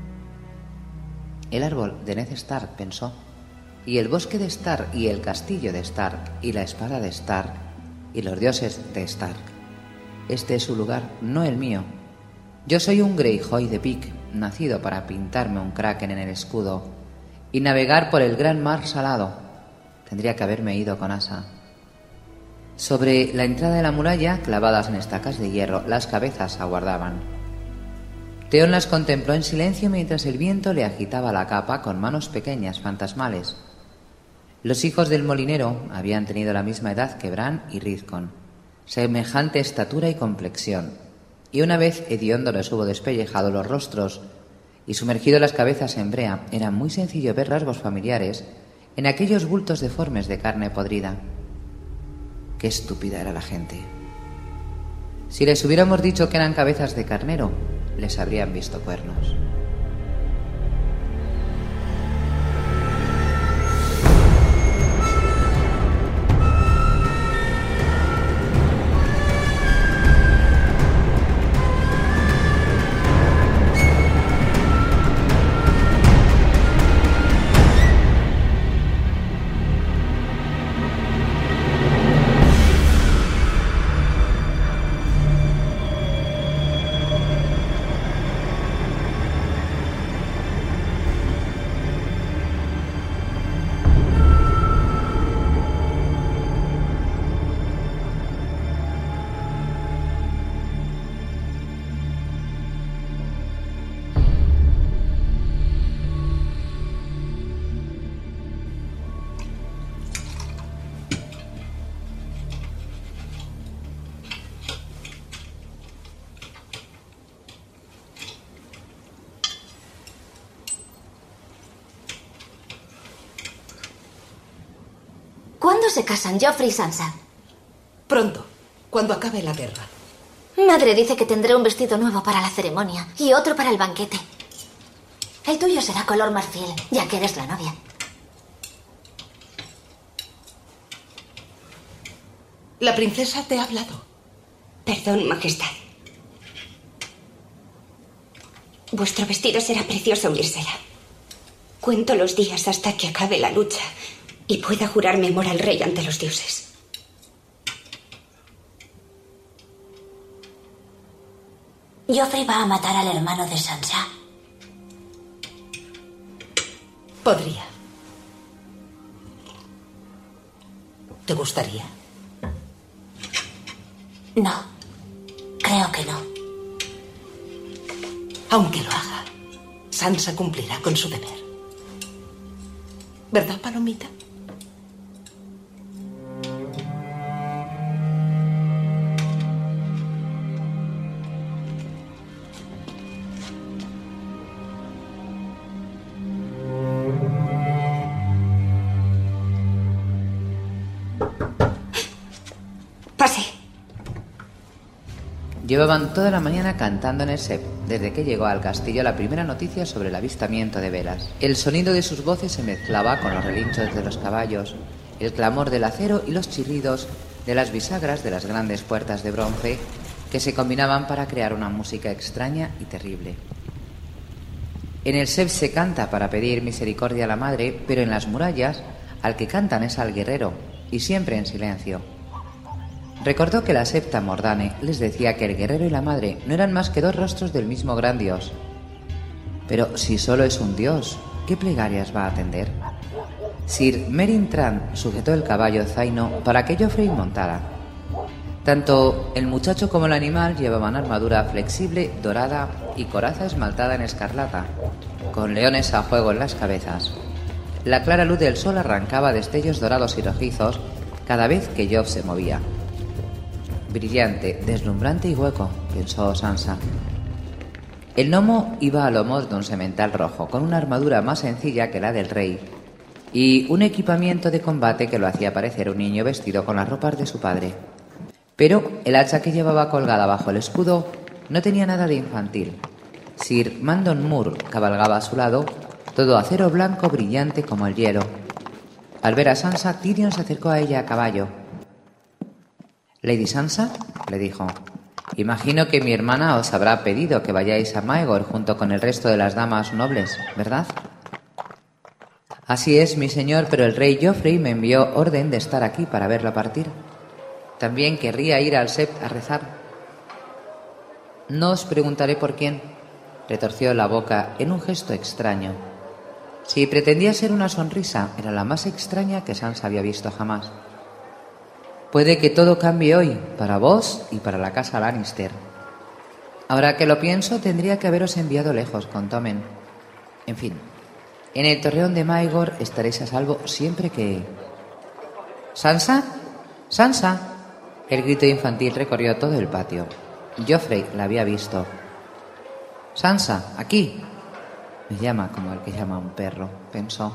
El árbol de Ned Stark, pensó, y el bosque de Stark, y el castillo de Stark, y la espada de Stark, y los dioses de Stark. Este es su lugar, no el mío. Yo soy un Greyjoy de Pic, nacido para pintarme un kraken en el escudo y navegar por el gran mar salado. Tendría que haberme ido con Asa. Sobre la entrada de la muralla, clavadas en estacas de hierro, las cabezas aguardaban. Theon las contempló en silencio mientras el viento le agitaba la capa con manos pequeñas, fantasmales. Los hijos del molinero habían tenido la misma edad que Bran y Rickon, semejante estatura y complexión, y una vez hediondo les hubo despellejado los rostros y sumergido las cabezas en brea, era muy sencillo ver rasgos familiares en aquellos bultos deformes de carne podrida. Qué estúpida era la gente. Si les hubiéramos dicho que eran cabezas de carnero, les habrían visto cuernos. ¿Cuándo se casan Joffrey y Sansa? Pronto, cuando acabe la guerra. Madre dice que tendré un vestido nuevo para la ceremonia y otro para el banquete. El tuyo será color marfil, ya que eres la novia. La princesa te ha hablado. Perdón, Majestad. Vuestro vestido será precioso, Myrcella. Cuento los días hasta que acabe la lucha y pueda jurar mi amor al rey ante los dioses. ¿Joffrey va a matar al hermano de Sansa? Podría. ¿Te gustaría? No, creo que no. Aunque lo haga, Sansa cumplirá con su deber. ¿Verdad, Palomita? Pase. Llevaban toda la mañana cantando en el Sept, desde que llegó al castillo la primera noticia sobre el avistamiento de velas. El sonido de sus voces se mezclaba con los relinchos de los caballos, el clamor del acero y los chirridos de las bisagras de las grandes puertas de bronce que se combinaban para crear una música extraña y terrible. En el Sept se canta para pedir misericordia a la madre, pero en las murallas al que cantan es al guerrero, y siempre en silencio. Recordó que la septa Mordane les decía que el guerrero y la madre no eran más que dos rostros del mismo gran dios. Pero si solo es un dios, ¿qué plegarias va a atender? Sir Meryn Trant sujetó el caballo zaino para que Joffrey montara. Tanto el muchacho como el animal llevaban armadura flexible, dorada y coraza esmaltada en escarlata, con leones a juego en las cabezas. La clara luz del sol arrancaba destellos dorados y rojizos cada vez que Joff se movía. Brillante, deslumbrante y hueco, pensó Sansa. El gnomo iba a lomos de un semental rojo, con una armadura más sencilla que la del rey, y un equipamiento de combate que lo hacía parecer un niño vestido con las ropas de su padre. Pero el hacha que llevaba colgada bajo el escudo no tenía nada de infantil. Sir Mandon Moore cabalgaba a su lado, todo acero blanco brillante como el hielo. Al ver a Sansa, Tyrion se acercó a ella a caballo. «Lady Sansa», le dijo, «imagino que mi hermana os habrá pedido que vayáis a Maegor junto con el resto de las damas nobles, ¿verdad?» «Así es, mi señor, pero el rey Joffrey me envió orden de estar aquí para verlo partir. También querría ir al Sept a rezar». «No os preguntaré por quién», retorció la boca en un gesto extraño. Si pretendía ser una sonrisa, era la más extraña que Sansa había visto jamás. «Puede que todo cambie hoy, para vos y para la casa Lannister. Ahora que lo pienso, tendría que haberos enviado lejos con Tommen. En fin, en el torreón de Maegor estaréis a salvo siempre que...» «¿Sansa? ¡Sansa!» El grito infantil recorrió todo el patio. Joffrey la había visto. «Sansa, aquí». Me llama como el que llama a un perro, pensó.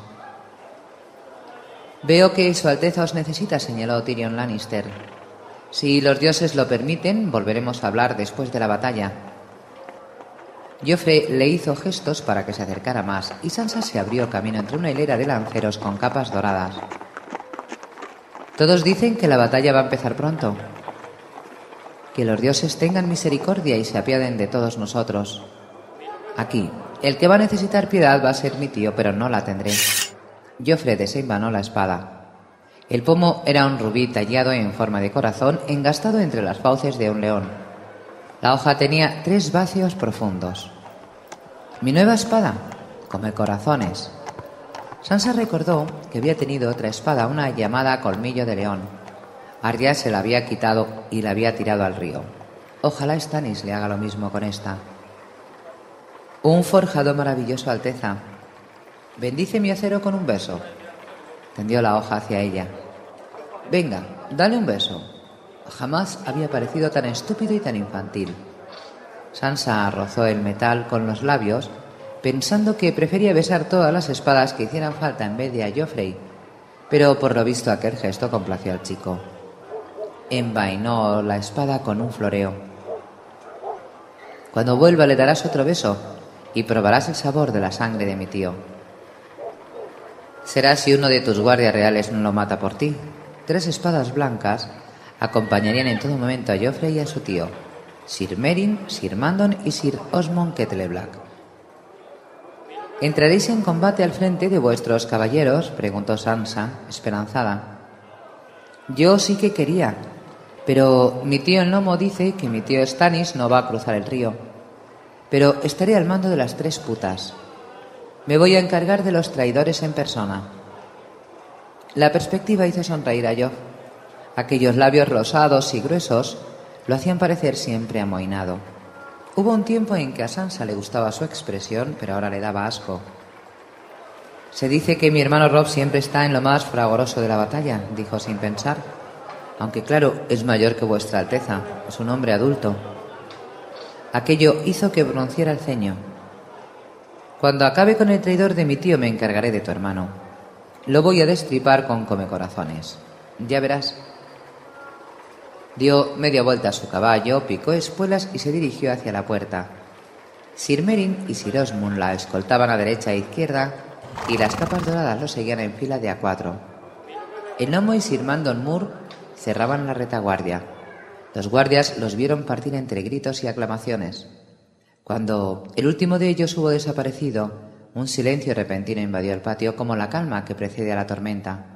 «Veo que Su Alteza os necesita», señaló Tyrion Lannister. «Si los dioses lo permiten, volveremos a hablar después de la batalla». Joffrey le hizo gestos para que se acercara más, y Sansa se abrió camino entre una hilera de lanceros con capas doradas. «Todos dicen que la batalla va a empezar pronto. Que los dioses tengan misericordia y se apiaden de todos nosotros. Aquí, el que va a necesitar piedad va a ser mi tío, pero no la tendré». Joffrey desenvainó la espada. El pomo era un rubí tallado en forma de corazón engastado entre las fauces de un león. La hoja tenía tres vacíos profundos. «Mi nueva espada, come corazones». Sansa recordó que había tenido otra espada, una llamada colmillo de león. Arya se la había quitado y la había tirado al río. Ojalá Stannis le haga lo mismo con esta. «Un forjado maravilloso, Alteza. Bendice mi acero con un beso». Tendió la hoja hacia ella. «Venga, dale un beso». Jamás había parecido tan estúpido y tan infantil. Sansa rozó el metal con los labios, pensando que prefería besar todas las espadas que hicieran falta en vez de a Joffrey, Pero por lo visto aquel gesto complació al chico. Envainó la espada con un floreo. Cuando vuelva le darás otro beso y probarás el sabor de la sangre de mi tío. Será si uno de tus guardias reales no lo mata por ti. Tres espadas blancas acompañarían en todo momento a Joffrey y a su tío, Sir Meryn, Sir Mandon y Sir Osmond Kettleblack. ¿Entraréis en combate al frente de vuestros caballeros?, preguntó Sansa, esperanzada. Yo sí que quería, pero mi tío el gnomo dice que mi tío Stannis no va a cruzar el río. Pero estaré al mando de las tres putas. Me voy a encargar de los traidores en persona. La perspectiva hizo sonreír a Joff. Aquellos labios rosados y gruesos lo hacían parecer siempre amohinado. Hubo un tiempo en que a Sansa le gustaba su expresión, pero ahora le daba asco. Se dice que mi hermano Robb siempre está en lo más fragoroso de la batalla, dijo sin pensar. Aunque claro, es mayor que vuestra Alteza, es un hombre adulto. Aquello hizo que pronunciara el ceño. Cuando acabe con el traidor de mi tío me encargaré de tu hermano. Lo voy a destripar con comecorazones. Ya verás. Dio media vuelta a su caballo, picó espuelas y se dirigió hacia la puerta. Sir Meryn y Sir Osmond la escoltaban a derecha e izquierda y las capas doradas lo seguían en fila de a cuatro. El gnomo y Sir Mandon Moore cerraban la retaguardia. Los guardias los vieron partir entre gritos y aclamaciones. Cuando el último de ellos hubo desaparecido, un silencio repentino invadió el patio como la calma que precede a la tormenta.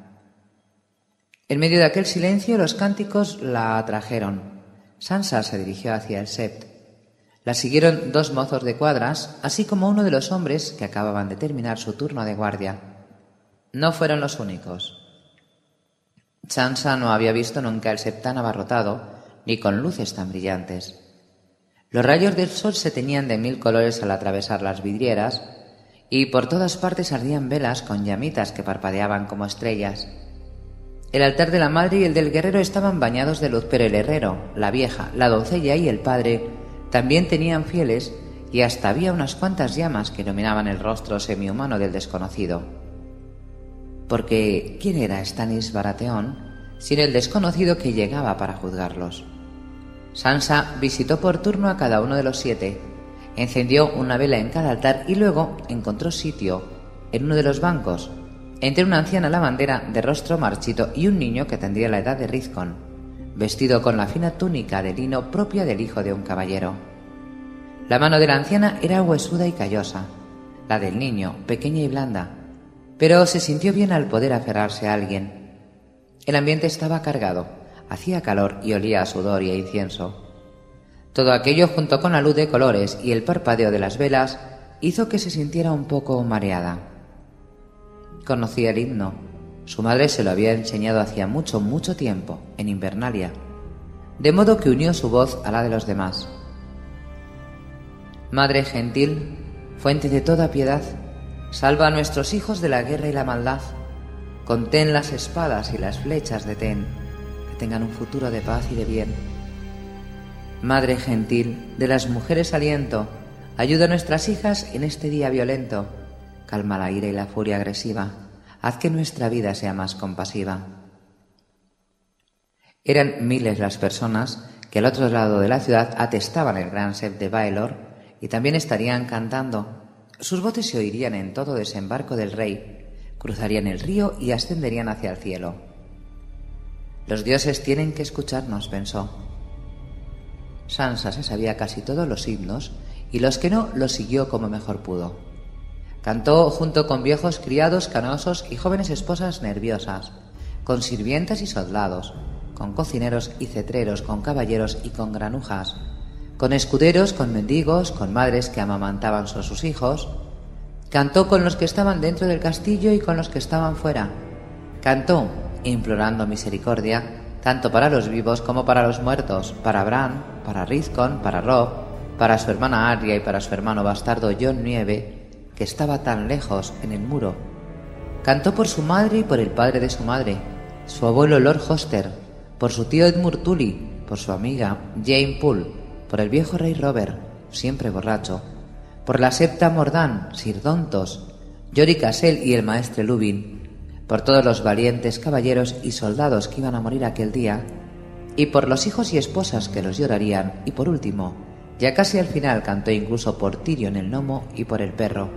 En medio de aquel silencio los cánticos la atrajeron. Sansa se dirigió hacia el Sept. La siguieron dos mozos de cuadras, así como uno de los hombres que acababan de terminar su turno de guardia. No fueron los únicos. Sansa no había visto nunca el Sept tan abarrotado, ni con luces tan brillantes. Los rayos del sol se teñían de mil colores al atravesar las vidrieras, y por todas partes ardían velas con llamitas que parpadeaban como estrellas. El altar de la madre y el del guerrero estaban bañados de luz, pero el herrero, la vieja, la doncella y el padre también tenían fieles, y hasta había unas cuantas llamas que iluminaban el rostro semihumano del desconocido. Porque ¿quién era Stannis Baratheon sin el desconocido que llegaba para juzgarlos? Sansa visitó por turno a cada uno de los siete, encendió una vela en cada altar y luego encontró sitio en uno de los bancos, entre una anciana lavandera de rostro marchito y un niño que tendría la edad de Rizcon, vestido con la fina túnica de lino propia del hijo de un caballero. La mano de la anciana era huesuda y callosa, la del niño pequeña y blanda, pero se sintió bien al poder aferrarse a alguien. El ambiente estaba cargado, hacía calor y olía a sudor y a incienso. Todo aquello, junto con la luz de colores y el parpadeo de las velas, hizo que se sintiera un poco mareada. Conocía el himno. Su madre se lo había enseñado hacía mucho, mucho tiempo, en Invernalia, de modo que unió su voz a la de los demás. Madre gentil, fuente de toda piedad, salva a nuestros hijos de la guerra y la maldad. Contén las espadas y las flechas de Ten, que tengan un futuro de paz y de bien. Madre gentil, de las mujeres aliento, ayuda a nuestras hijas en este día violento. Calma la ira y la furia agresiva. Haz que nuestra vida sea más compasiva. Eran miles las personas que al otro lado de la ciudad atestaban el gran Sept de Baelor y también estarían cantando. Sus voces se oirían en todo desembarco del rey, cruzarían el río y ascenderían hacia el cielo. Los dioses tienen que escucharnos, pensó. Sansa se sabía casi todos los himnos y los que no los siguió como mejor pudo. Cantó junto con viejos criados canosos y jóvenes esposas nerviosas, con sirvientas y soldados, con cocineros y cetreros, con caballeros y con granujas, con escuderos, con mendigos, con madres que amamantaban a sus hijos. Cantó con los que estaban dentro del castillo y con los que estaban fuera. Cantó, implorando misericordia, tanto para los vivos como para los muertos, para Bran, para Rizcon, para Robb, para su hermana Arya y para su hermano bastardo Jon Nieve, que estaba tan lejos en el muro. Cantó por su madre y por el padre de su madre, su abuelo Lord Hoster, por su tío Edmure Tully, por su amiga Jane Poole, por el viejo rey Robert, siempre borracho, por la septa Mordán, Sir Dontos, Yorick Cassel y el maestre Lubin, por todos los valientes caballeros y soldados que iban a morir aquel día, y por los hijos y esposas que los llorarían, y por último, ya casi al final, cantó incluso por Tyrion el gnomo y por el perro.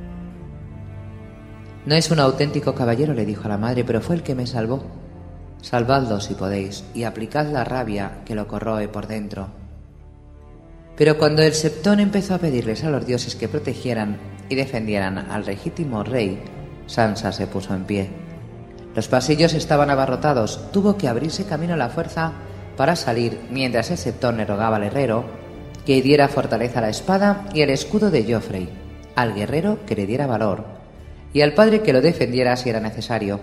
No es un auténtico caballero, le dijo a la madre, pero fue el que me salvó. Salvadlo si podéis, y aplicad la rabia que lo corroe por dentro. Pero cuando el Septón empezó a pedirles a los dioses que protegieran y defendieran al legítimo rey, Sansa se puso en pie. Los pasillos estaban abarrotados, tuvo que abrirse camino a la fuerza para salir, mientras el Septón le rogaba al herrero que diera fortaleza a la espada y el escudo de Joffrey, al guerrero que le diera valor, y al padre que lo defendiera si era necesario.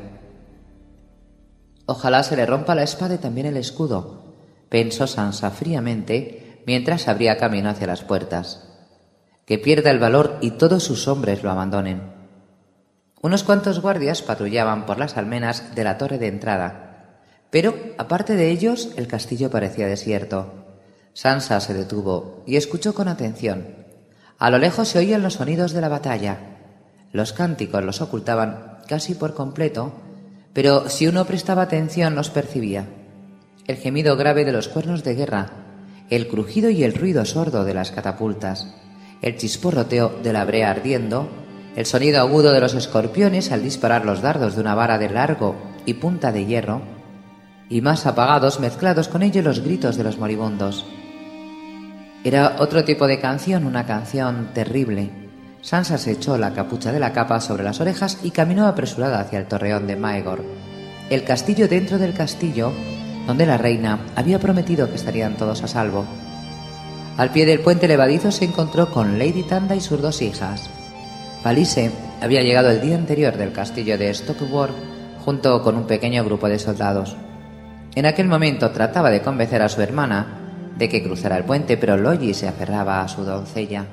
Ojalá se le rompa la espada y también el escudo, pensó Sansa fríamente mientras abría camino hacia las puertas. Que pierda el valor y todos sus hombres lo abandonen. Unos cuantos guardias patrullaban por las almenas de la torre de entrada, pero, aparte de ellos, el castillo parecía desierto. Sansa se detuvo y escuchó con atención. A lo lejos se oían los sonidos de la batalla. Los cánticos los ocultaban casi por completo, pero si uno prestaba atención los percibía. El gemido grave de los cuernos de guerra, el crujido y el ruido sordo de las catapultas, el chisporroteo de la brea ardiendo, el sonido agudo de los escorpiones al disparar los dardos de una vara de largo y punta de hierro, y más apagados mezclados con ello los gritos de los moribundos. Era otro tipo de canción, una canción terrible. Sansa se echó la capucha de la capa sobre las orejas y caminó apresurada hacia el torreón de Maegor, el castillo dentro del castillo, donde la reina había prometido que estarían todos a salvo. Al pie del puente levadizo se encontró con Lady Tanda y sus dos hijas. Falise había llegado el día anterior del castillo de Stockward junto con un pequeño grupo de soldados. En aquel momento trataba de convencer a su hermana de que cruzara el puente, pero Logi se aferraba a su doncella.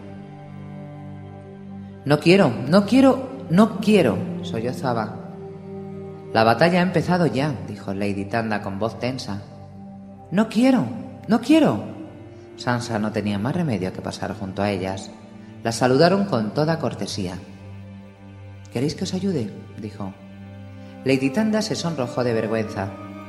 «No quiero, no quiero, no quiero», sollozaba. «La batalla ha empezado ya», dijo Lady Tanda con voz tensa. «No quiero, no quiero». Sansa no tenía más remedio que pasar junto a ellas. Las saludaron con toda cortesía. «¿Queréis que os ayude?», dijo. Lady Tanda se sonrojó de vergüenza.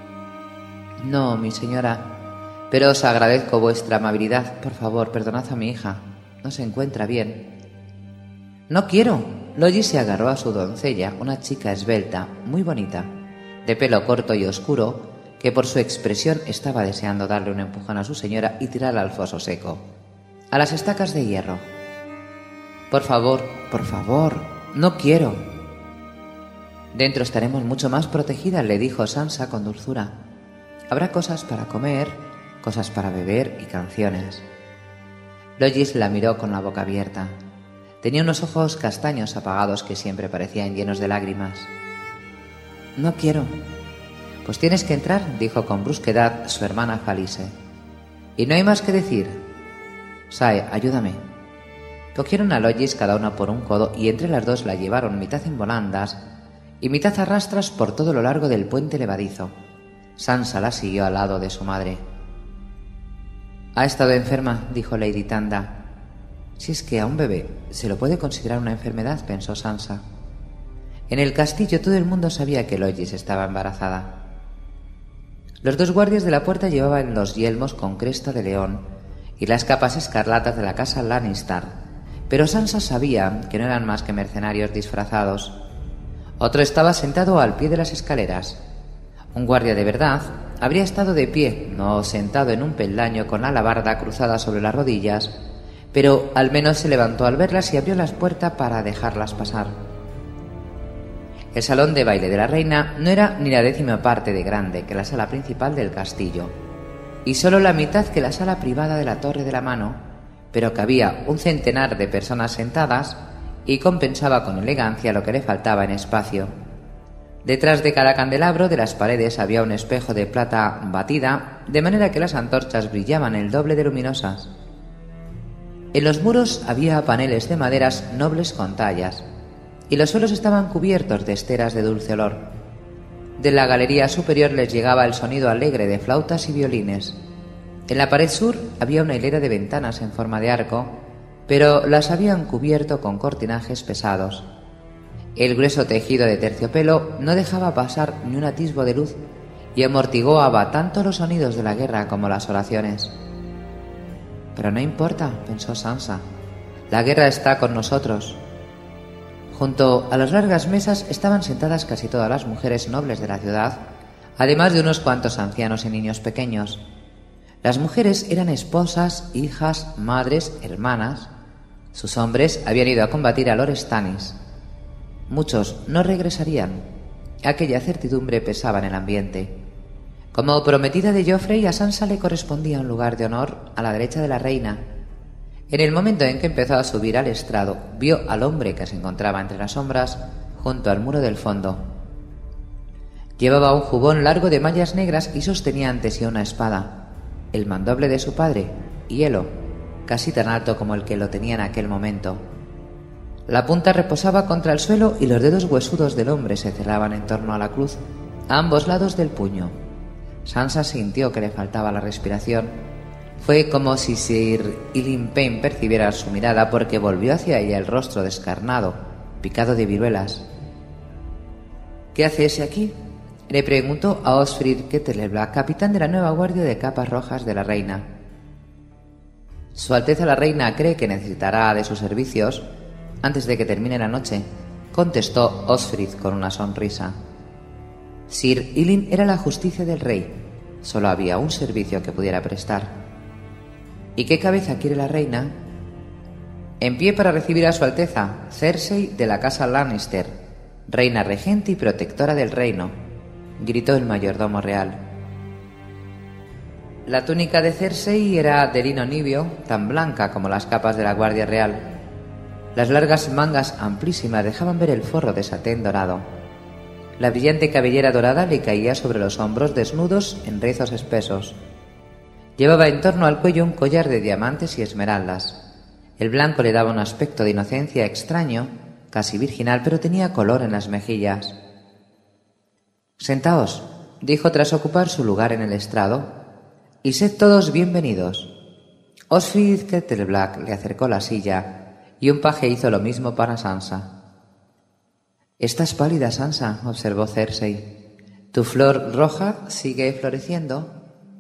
«No, mi señora, pero os agradezco vuestra amabilidad. Por favor, perdonad a mi hija. No se encuentra bien». «No quiero». Logi se agarró a su doncella, una chica esbelta, muy bonita, de pelo corto y oscuro, que por su expresión estaba deseando darle un empujón a su señora y tirarla al foso seco, a las estacas de hierro. «Por favor, por favor, no quiero». «Dentro estaremos mucho más protegidas», le dijo Sansa con dulzura. «Habrá cosas para comer, cosas para beber y canciones». Logis la miró con la boca abierta. Tenía unos ojos castaños apagados que siempre parecían llenos de lágrimas. «No quiero». «Pues tienes que entrar», dijo con brusquedad su hermana Falise. «Y no hay más que decir. Sae, ayúdame». Cogieron a Logis cada una por un codo y entre las dos la llevaron mitad en volandas y mitad a rastras por todo lo largo del puente levadizo. Sansa la siguió al lado de su madre. «Ha estado enferma», dijo Lady Tanda. «Si es que a un bebé se lo puede considerar una enfermedad», pensó Sansa. En el castillo todo el mundo sabía que Logis estaba embarazada. Los dos guardias de la puerta llevaban los yelmos con cresta de león y las capas escarlatas de la casa Lannister, pero Sansa sabía que no eran más que mercenarios disfrazados. Otro estaba sentado al pie de las escaleras. Un guardia de verdad habría estado de pie, no sentado en un peldaño con la alabarda cruzada sobre las rodillas, pero al menos se levantó al verlas y abrió las puertas para dejarlas pasar. El salón de baile de la reina no era ni la décima parte de grande que la sala principal del castillo, y solo la mitad que la sala privada de la Torre de la Mano, pero cabía un centenar de personas sentadas y compensaba con elegancia lo que le faltaba en espacio. Detrás de cada candelabro de las paredes había un espejo de plata batida, de manera que las antorchas brillaban el doble de luminosas. En los muros había paneles de maderas nobles con tallas, y los suelos estaban cubiertos de esteras de dulce olor. De la galería superior les llegaba el sonido alegre de flautas y violines. En la pared sur había una hilera de ventanas en forma de arco, pero las habían cubierto con cortinajes pesados. El grueso tejido de terciopelo no dejaba pasar ni un atisbo de luz y amortiguaba tanto los sonidos de la guerra como las oraciones. Pero no importa, pensó Sansa. La guerra está con nosotros. Junto a las largas mesas estaban sentadas casi todas las mujeres nobles de la ciudad, además de unos cuantos ancianos y niños pequeños. Las mujeres eran esposas, hijas, madres, hermanas. Sus hombres habían ido a combatir a Lord Stannis. Muchos no regresarían. Aquella certidumbre pesaba en el ambiente. Como prometida de Joffrey, a Sansa le correspondía un lugar de honor a la derecha de la reina. En el momento en que empezó a subir al estrado, vio al hombre que se encontraba entre las sombras, junto al muro del fondo. Llevaba un jubón largo de mallas negras y sostenía ante sí una espada, el mandoble de su padre, hielo, casi tan alto como el que lo tenía en aquel momento. La punta reposaba contra el suelo y los dedos huesudos del hombre se cerraban en torno a la cruz, a ambos lados del puño. Sansa sintió que le faltaba la respiración. Fue como si Sir Ilyn Payne percibiera su mirada, porque volvió hacia ella el rostro descarnado, picado de viruelas. ¿Qué hace ese aquí?, le preguntó a Osfrid Kettleblack, capitán de la nueva guardia de capas rojas de la reina. Su Alteza la reina cree que necesitará de sus servicios antes de que termine la noche, contestó Osfrid con una sonrisa. Sir Ilyn era la justicia del rey. Solo había un servicio que pudiera prestar. ¿Y qué cabeza quiere la reina? En pie para recibir a su Alteza, Cersei de la casa Lannister, reina regente y protectora del reino, gritó el mayordomo real. La túnica de Cersei era de lino nibio, tan blanca como las capas de la guardia real. Las largas mangas amplísimas dejaban ver el forro de satén dorado. La brillante cabellera dorada le caía sobre los hombros desnudos en rizos espesos. Llevaba en torno al cuello un collar de diamantes y esmeraldas. El blanco le daba un aspecto de inocencia extraño, casi virginal, pero tenía color en las mejillas. «Sentaos», dijo tras ocupar su lugar en el estrado, «y sed todos bienvenidos». Osfrid Kettleblack le acercó la silla y un paje hizo lo mismo para Sansa. «Estás pálida, Sansa», observó Cersei. «¿Tu flor roja sigue floreciendo?»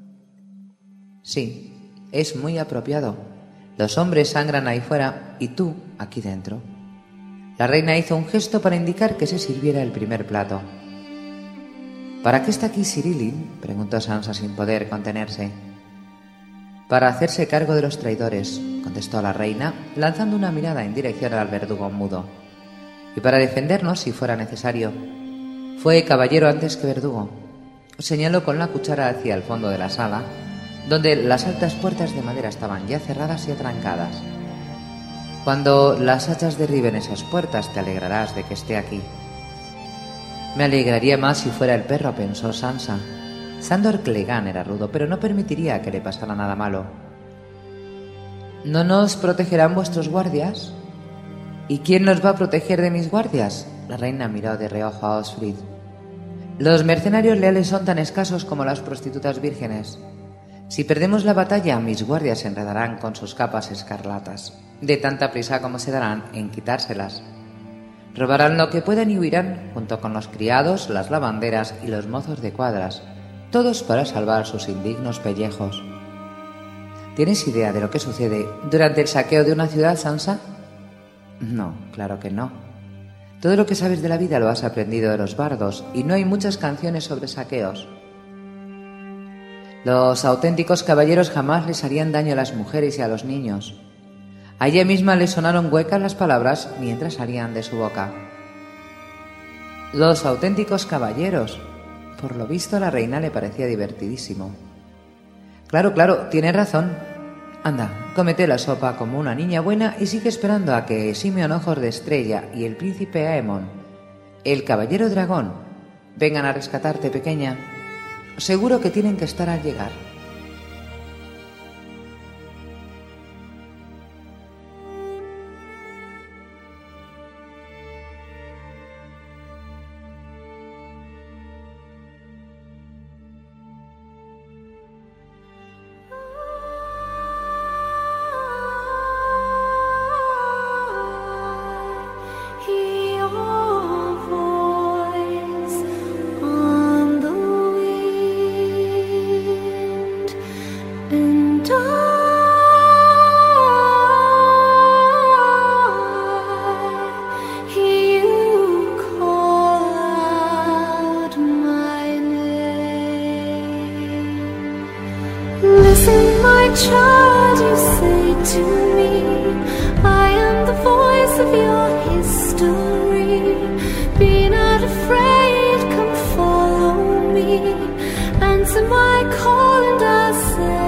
«Sí, es muy apropiado. Los hombres sangran ahí fuera y tú aquí dentro». La reina hizo un gesto para indicar que se sirviera el primer plato. «¿Para qué está aquí Sir Ilyn?», preguntó Sansa sin poder contenerse. «Para hacerse cargo de los traidores», contestó la reina, lanzando una mirada en dirección al verdugo mudo. «Y para defendernos si fuera necesario. Fue caballero antes que verdugo». Señaló con la cuchara hacia el fondo de la sala, donde las altas puertas de madera estaban ya cerradas y atrancadas. «Cuando las hachas derriben esas puertas te alegrarás de que esté aquí». «Me alegraría más si fuera el perro», pensó Sansa. Sandor Clegane era rudo, pero no permitiría que le pasara nada malo. ¿No nos protegerán vuestros guardias? ¿Y quién nos va a proteger de mis guardias? La reina miró de reojo a Osfrid. Los mercenarios leales son tan escasos como las prostitutas vírgenes. Si perdemos la batalla, mis guardias se enredarán con sus capas escarlatas, de tanta prisa como se darán en quitárselas. Robarán lo que puedan y huirán, junto con los criados, las lavanderas y los mozos de cuadras, todos para salvar sus indignos pellejos. ¿Tienes idea de lo que sucede durante el saqueo de una ciudad, Sansa? No, claro que no. Todo lo que sabes de la vida lo has aprendido de los bardos, y no hay muchas canciones sobre saqueos. Los auténticos caballeros jamás les harían daño a las mujeres y a los niños. A ella misma le sonaron huecas las palabras mientras salían de su boca. Los auténticos caballeros. Por lo visto a la reina le parecía divertidísimo. Claro, claro, tienes razón. Anda, cómete la sopa como una niña buena y sigue esperando a que Simeon Ojos de Estrella y el príncipe Aemon, el caballero dragón, vengan a rescatarte, pequeña. Seguro que tienen que estar al llegar. He child, you say to me, I am the voice of your history. Be not afraid, come follow me. Answer my call and I'll say